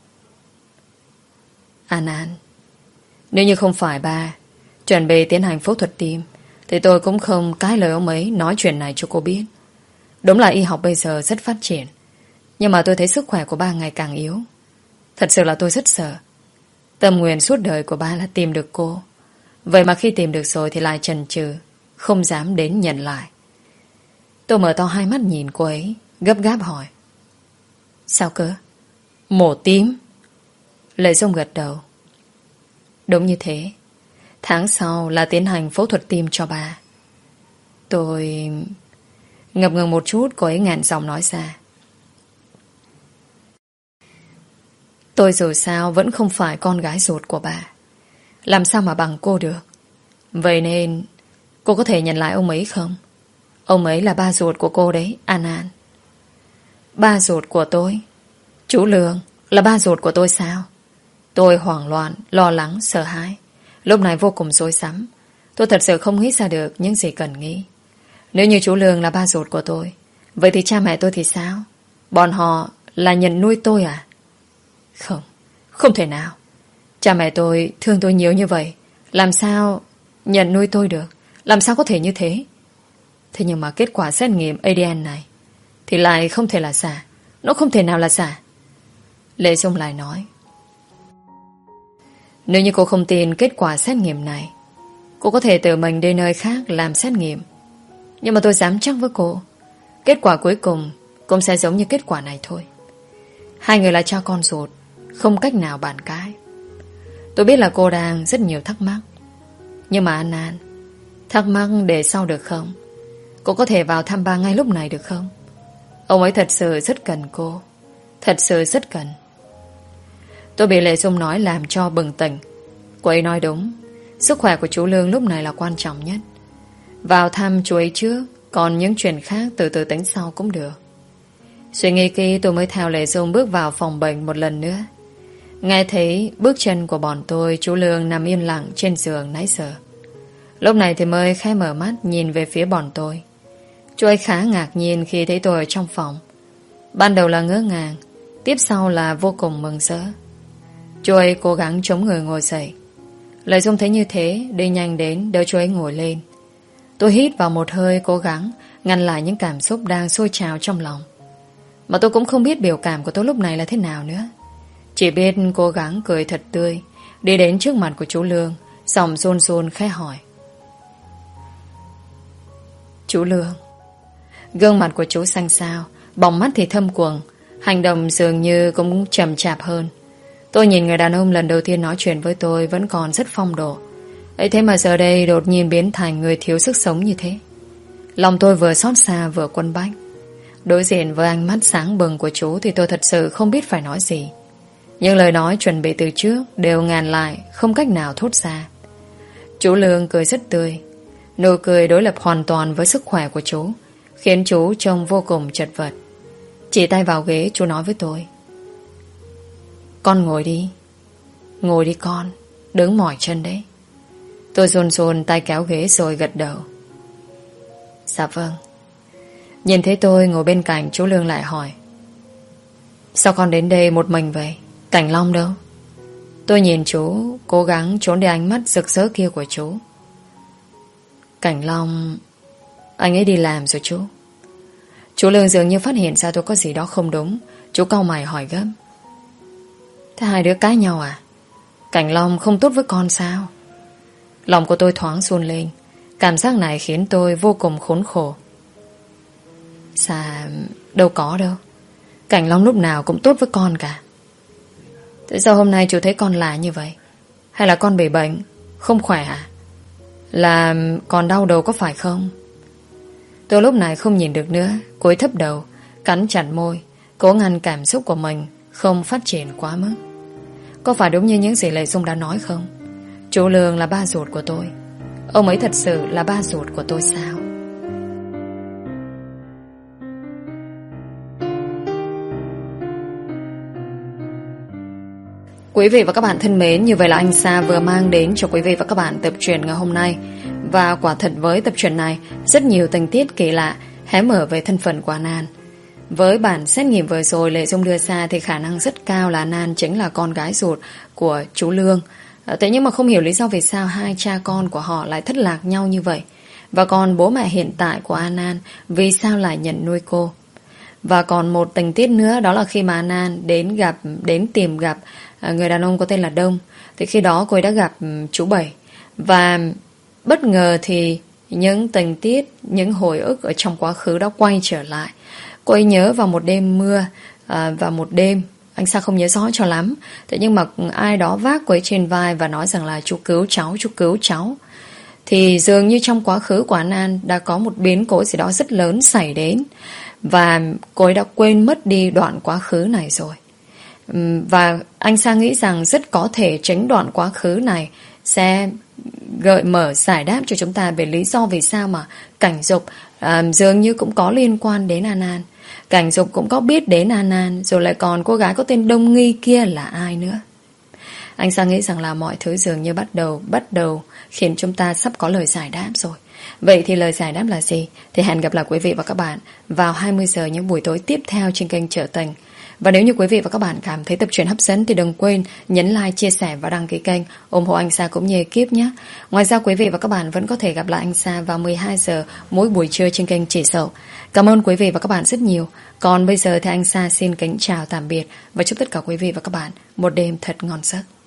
An An, nếu như không phải ba chuẩn bị tiến hành phẫu thuật tim, thì tôi cũng không cái lời ông ấy nói chuyện này cho cô biết. Đúng là y học bây giờ rất phát triển, nhưng mà tôi thấy sức khỏe của ba ngày càng yếu. Thật sự là tôi rất sợ. Tâm nguyện suốt đời của ba là tìm được cô. Vậy mà khi tìm được rồi thì lại chần chừ, không dám đến nhận lại. Tôi mở to hai mắt nhìn cô ấy, gấp gáp hỏi. Sao cơ? Mổ tim? Lệ Dung gật đầu. Đúng như thế. Tháng sau là tiến hành phẫu thuật tim cho ba. Tôi... Ngập ngừng một chút, cô ấy ngàn giọng nói ra. Tôi dù sao vẫn không phải con gái ruột của bà. Làm sao mà bằng cô được? Vậy nên cô có thể nhận lại ông ấy không? Ông ấy là ba ruột của cô đấy, An An. Ba ruột của tôi? Chú Lương là ba ruột của tôi sao? Tôi hoảng loạn, lo lắng, sợ hãi. Lúc này vô cùng rối rắm. Tôi thật sự không nghĩ ra được những gì cần nghĩ. Nếu như chú Lương là ba ruột của tôi, vậy thì cha mẹ tôi thì sao? Bọn họ là nhận nuôi tôi à? Không, không thể nào. Cha mẹ tôi thương tôi nhiều như vậy, làm sao nhận nuôi tôi được? Làm sao có thể như thế? Thế nhưng mà kết quả xét nghiệm a đê en này thì lại không thể là giả. Nó không thể nào là giả. Lệ Dung lại nói. Nếu như cô không tin kết quả xét nghiệm này, cô có thể tự mình đi nơi khác làm xét nghiệm. Nhưng mà tôi dám chắc với cô, kết quả cuối cùng cũng sẽ giống như kết quả này thôi. Hai người là cha con ruột, không cách nào bàn cãi. Tôi biết là cô đang rất nhiều thắc mắc, nhưng mà An An, thắc mắc để sau được không? Cô có thể vào thăm ba ngay lúc này được không? Ông ấy thật sự rất cần cô. Thật sự rất cần. Tôi bị Lệ Dung nói làm cho bừng tỉnh. Cô ấy nói đúng. Sức khỏe của chú Lương lúc này là quan trọng nhất. Vào thăm chú ấy trước, còn những chuyện khác từ từ tính sau cũng được. Suy nghĩ kỹ, tôi mới theo Lệ Dung bước vào phòng bệnh một lần nữa. Nghe thấy bước chân của bọn tôi, chú Lương nằm yên lặng trên giường nãy giờ. Lúc này thì mới khẽ mở mắt nhìn về phía bọn tôi. Chú ấy khá ngạc nhiên khi thấy tôi ở trong phòng. Ban đầu là ngỡ ngàng, tiếp sau là vô cùng mừng rỡ. Chú ấy cố gắng chống người ngồi dậy. Lệ Dung thấy như thế, đi nhanh đến đỡ chú ấy ngồi lên. Tôi hít vào một hơi, cố gắng ngăn lại những cảm xúc đang sôi trào trong lòng. Mà tôi cũng không biết biểu cảm của tôi lúc này là thế nào nữa. Chỉ biết cố gắng cười thật tươi, đi đến trước mặt của chú Lương, giọng run run khẽ hỏi. Chú Lương. Gương mặt của chú xanh xao, bóng mắt thì thâm quầng, hành động dường như cũng chậm chạp hơn. Tôi nhìn người đàn ông lần đầu tiên nói chuyện với tôi vẫn còn rất phong độ. Ấy thế mà giờ đây đột nhiên biến thành người thiếu sức sống như thế. Lòng tôi vừa xót xa vừa quấn bách. Đối diện với ánh mắt sáng bừng của chú thì tôi thật sự không biết phải nói gì. Những lời nói chuẩn bị từ trước đều ngàn lại, không cách nào thốt ra. Chú Lương cười rất tươi. Nụ cười đối lập hoàn toàn với sức khỏe của chú, khiến chú trông vô cùng chật vật. Chỉ tay vào ghế, chú nói với tôi: Con ngồi đi. Ngồi đi con, đứng mỏi chân đấy. Tôi run run tay kéo ghế rồi gật đầu. Dạ vâng. Nhìn thấy tôi ngồi bên cạnh, chú Lương lại hỏi: Sao con đến đây một mình vậy? Cảnh Long đâu? Tôi nhìn chú, cố gắng trốn đi ánh mắt rực rỡ kia của chú. Cảnh Long... Anh ấy đi làm rồi chú. Chú Lương dường như phát hiện ra tôi có gì đó không đúng. Chú cau mày hỏi gấp: Thế hai đứa cãi nhau à? Cảnh Long không tốt với con sao? Lòng của tôi thoáng run lên. Cảm giác này khiến tôi vô cùng khốn khổ. Dạ đâu có đâu. Cảnh Long lúc nào cũng tốt với con cả. Tại sao hôm nay chú thấy con lạ như vậy? Hay là con bị bệnh? Không khỏe à? Là còn đau đầu có phải không? Tôi lúc này không nhìn được nữa, cúi thấp đầu, cắn chặt môi, cố ngăn cảm xúc của mình không phát triển quá mức. Có phải đúng như những gì Lệ Dung đã nói không? Chú Lương là ba ruột của tôi. Ông ấy thật sự là ba ruột của tôi sao? Quý vị và các bạn thân mến, như vậy là anh Sa vừa mang đến cho quý vị và các bạn tập truyện ngày hôm nay. Và quả thật với tập truyện này, rất nhiều tình tiết kỳ lạ hé mở về thân phận của An An. Với bản xét nghiệm vừa rồi Lệ Dung đưa ra thì khả năng rất cao là An An chính là con gái ruột của chú Lương. Thế nhưng mà không hiểu lý do vì sao hai cha con của họ lại thất lạc nhau như vậy. Và còn bố mẹ hiện tại của An An vì sao lại nhận nuôi cô. Và còn một tình tiết nữa, đó là khi mà An An đến gặp đến tìm gặp người đàn ông có tên là Đông, thì khi đó cô ấy đã gặp chú Bảy. Và bất ngờ thì những tình tiết, những hồi ức ở trong quá khứ đã quay trở lại. Cô ấy nhớ vào một đêm mưa, à, và một đêm anh Sa không nhớ rõ cho lắm, thế nhưng mà ai đó vác cô ấy trên vai và nói rằng là chú cứu cháu, chú cứu cháu. Thì dường như trong quá khứ của An An đã có một biến cố gì đó rất lớn xảy đến, và cô ấy đã quên mất đi đoạn quá khứ này rồi. Và anh Sa nghĩ rằng rất có thể chính đoạn quá khứ này sẽ gợi mở giải đáp cho chúng ta về lý do vì sao mà Cảnh Dục à, dường như cũng có liên quan đến An An. Cảnh Dục cũng có biết đến An An, rồi lại còn cô gái có tên Đông Nghi kia là ai nữa. Anh Sa nghĩ rằng là mọi thứ dường như bắt đầu bắt đầu khiến chúng ta sắp có lời giải đáp rồi. Vậy thì lời giải đáp là gì? Thì hẹn gặp lại quý vị và các bạn vào hai mươi giờ những buổi tối tiếp theo trên kênh Trở Tình. Và nếu như quý vị và các bạn cảm thấy tập truyện hấp dẫn thì đừng quên nhấn like, chia sẻ và đăng ký kênh, ủng hộ anh Sa cũng như ekip nhé. Ngoài ra quý vị và các bạn vẫn có thể gặp lại anh Sa vào mười hai giờ mỗi buổi trưa trên kênh Chỉ Sầu. Cảm ơn quý vị và các bạn rất nhiều. Còn bây giờ thì anh Sa xin kính chào tạm biệt và chúc tất cả quý vị và các bạn một đêm thật ngon giấc.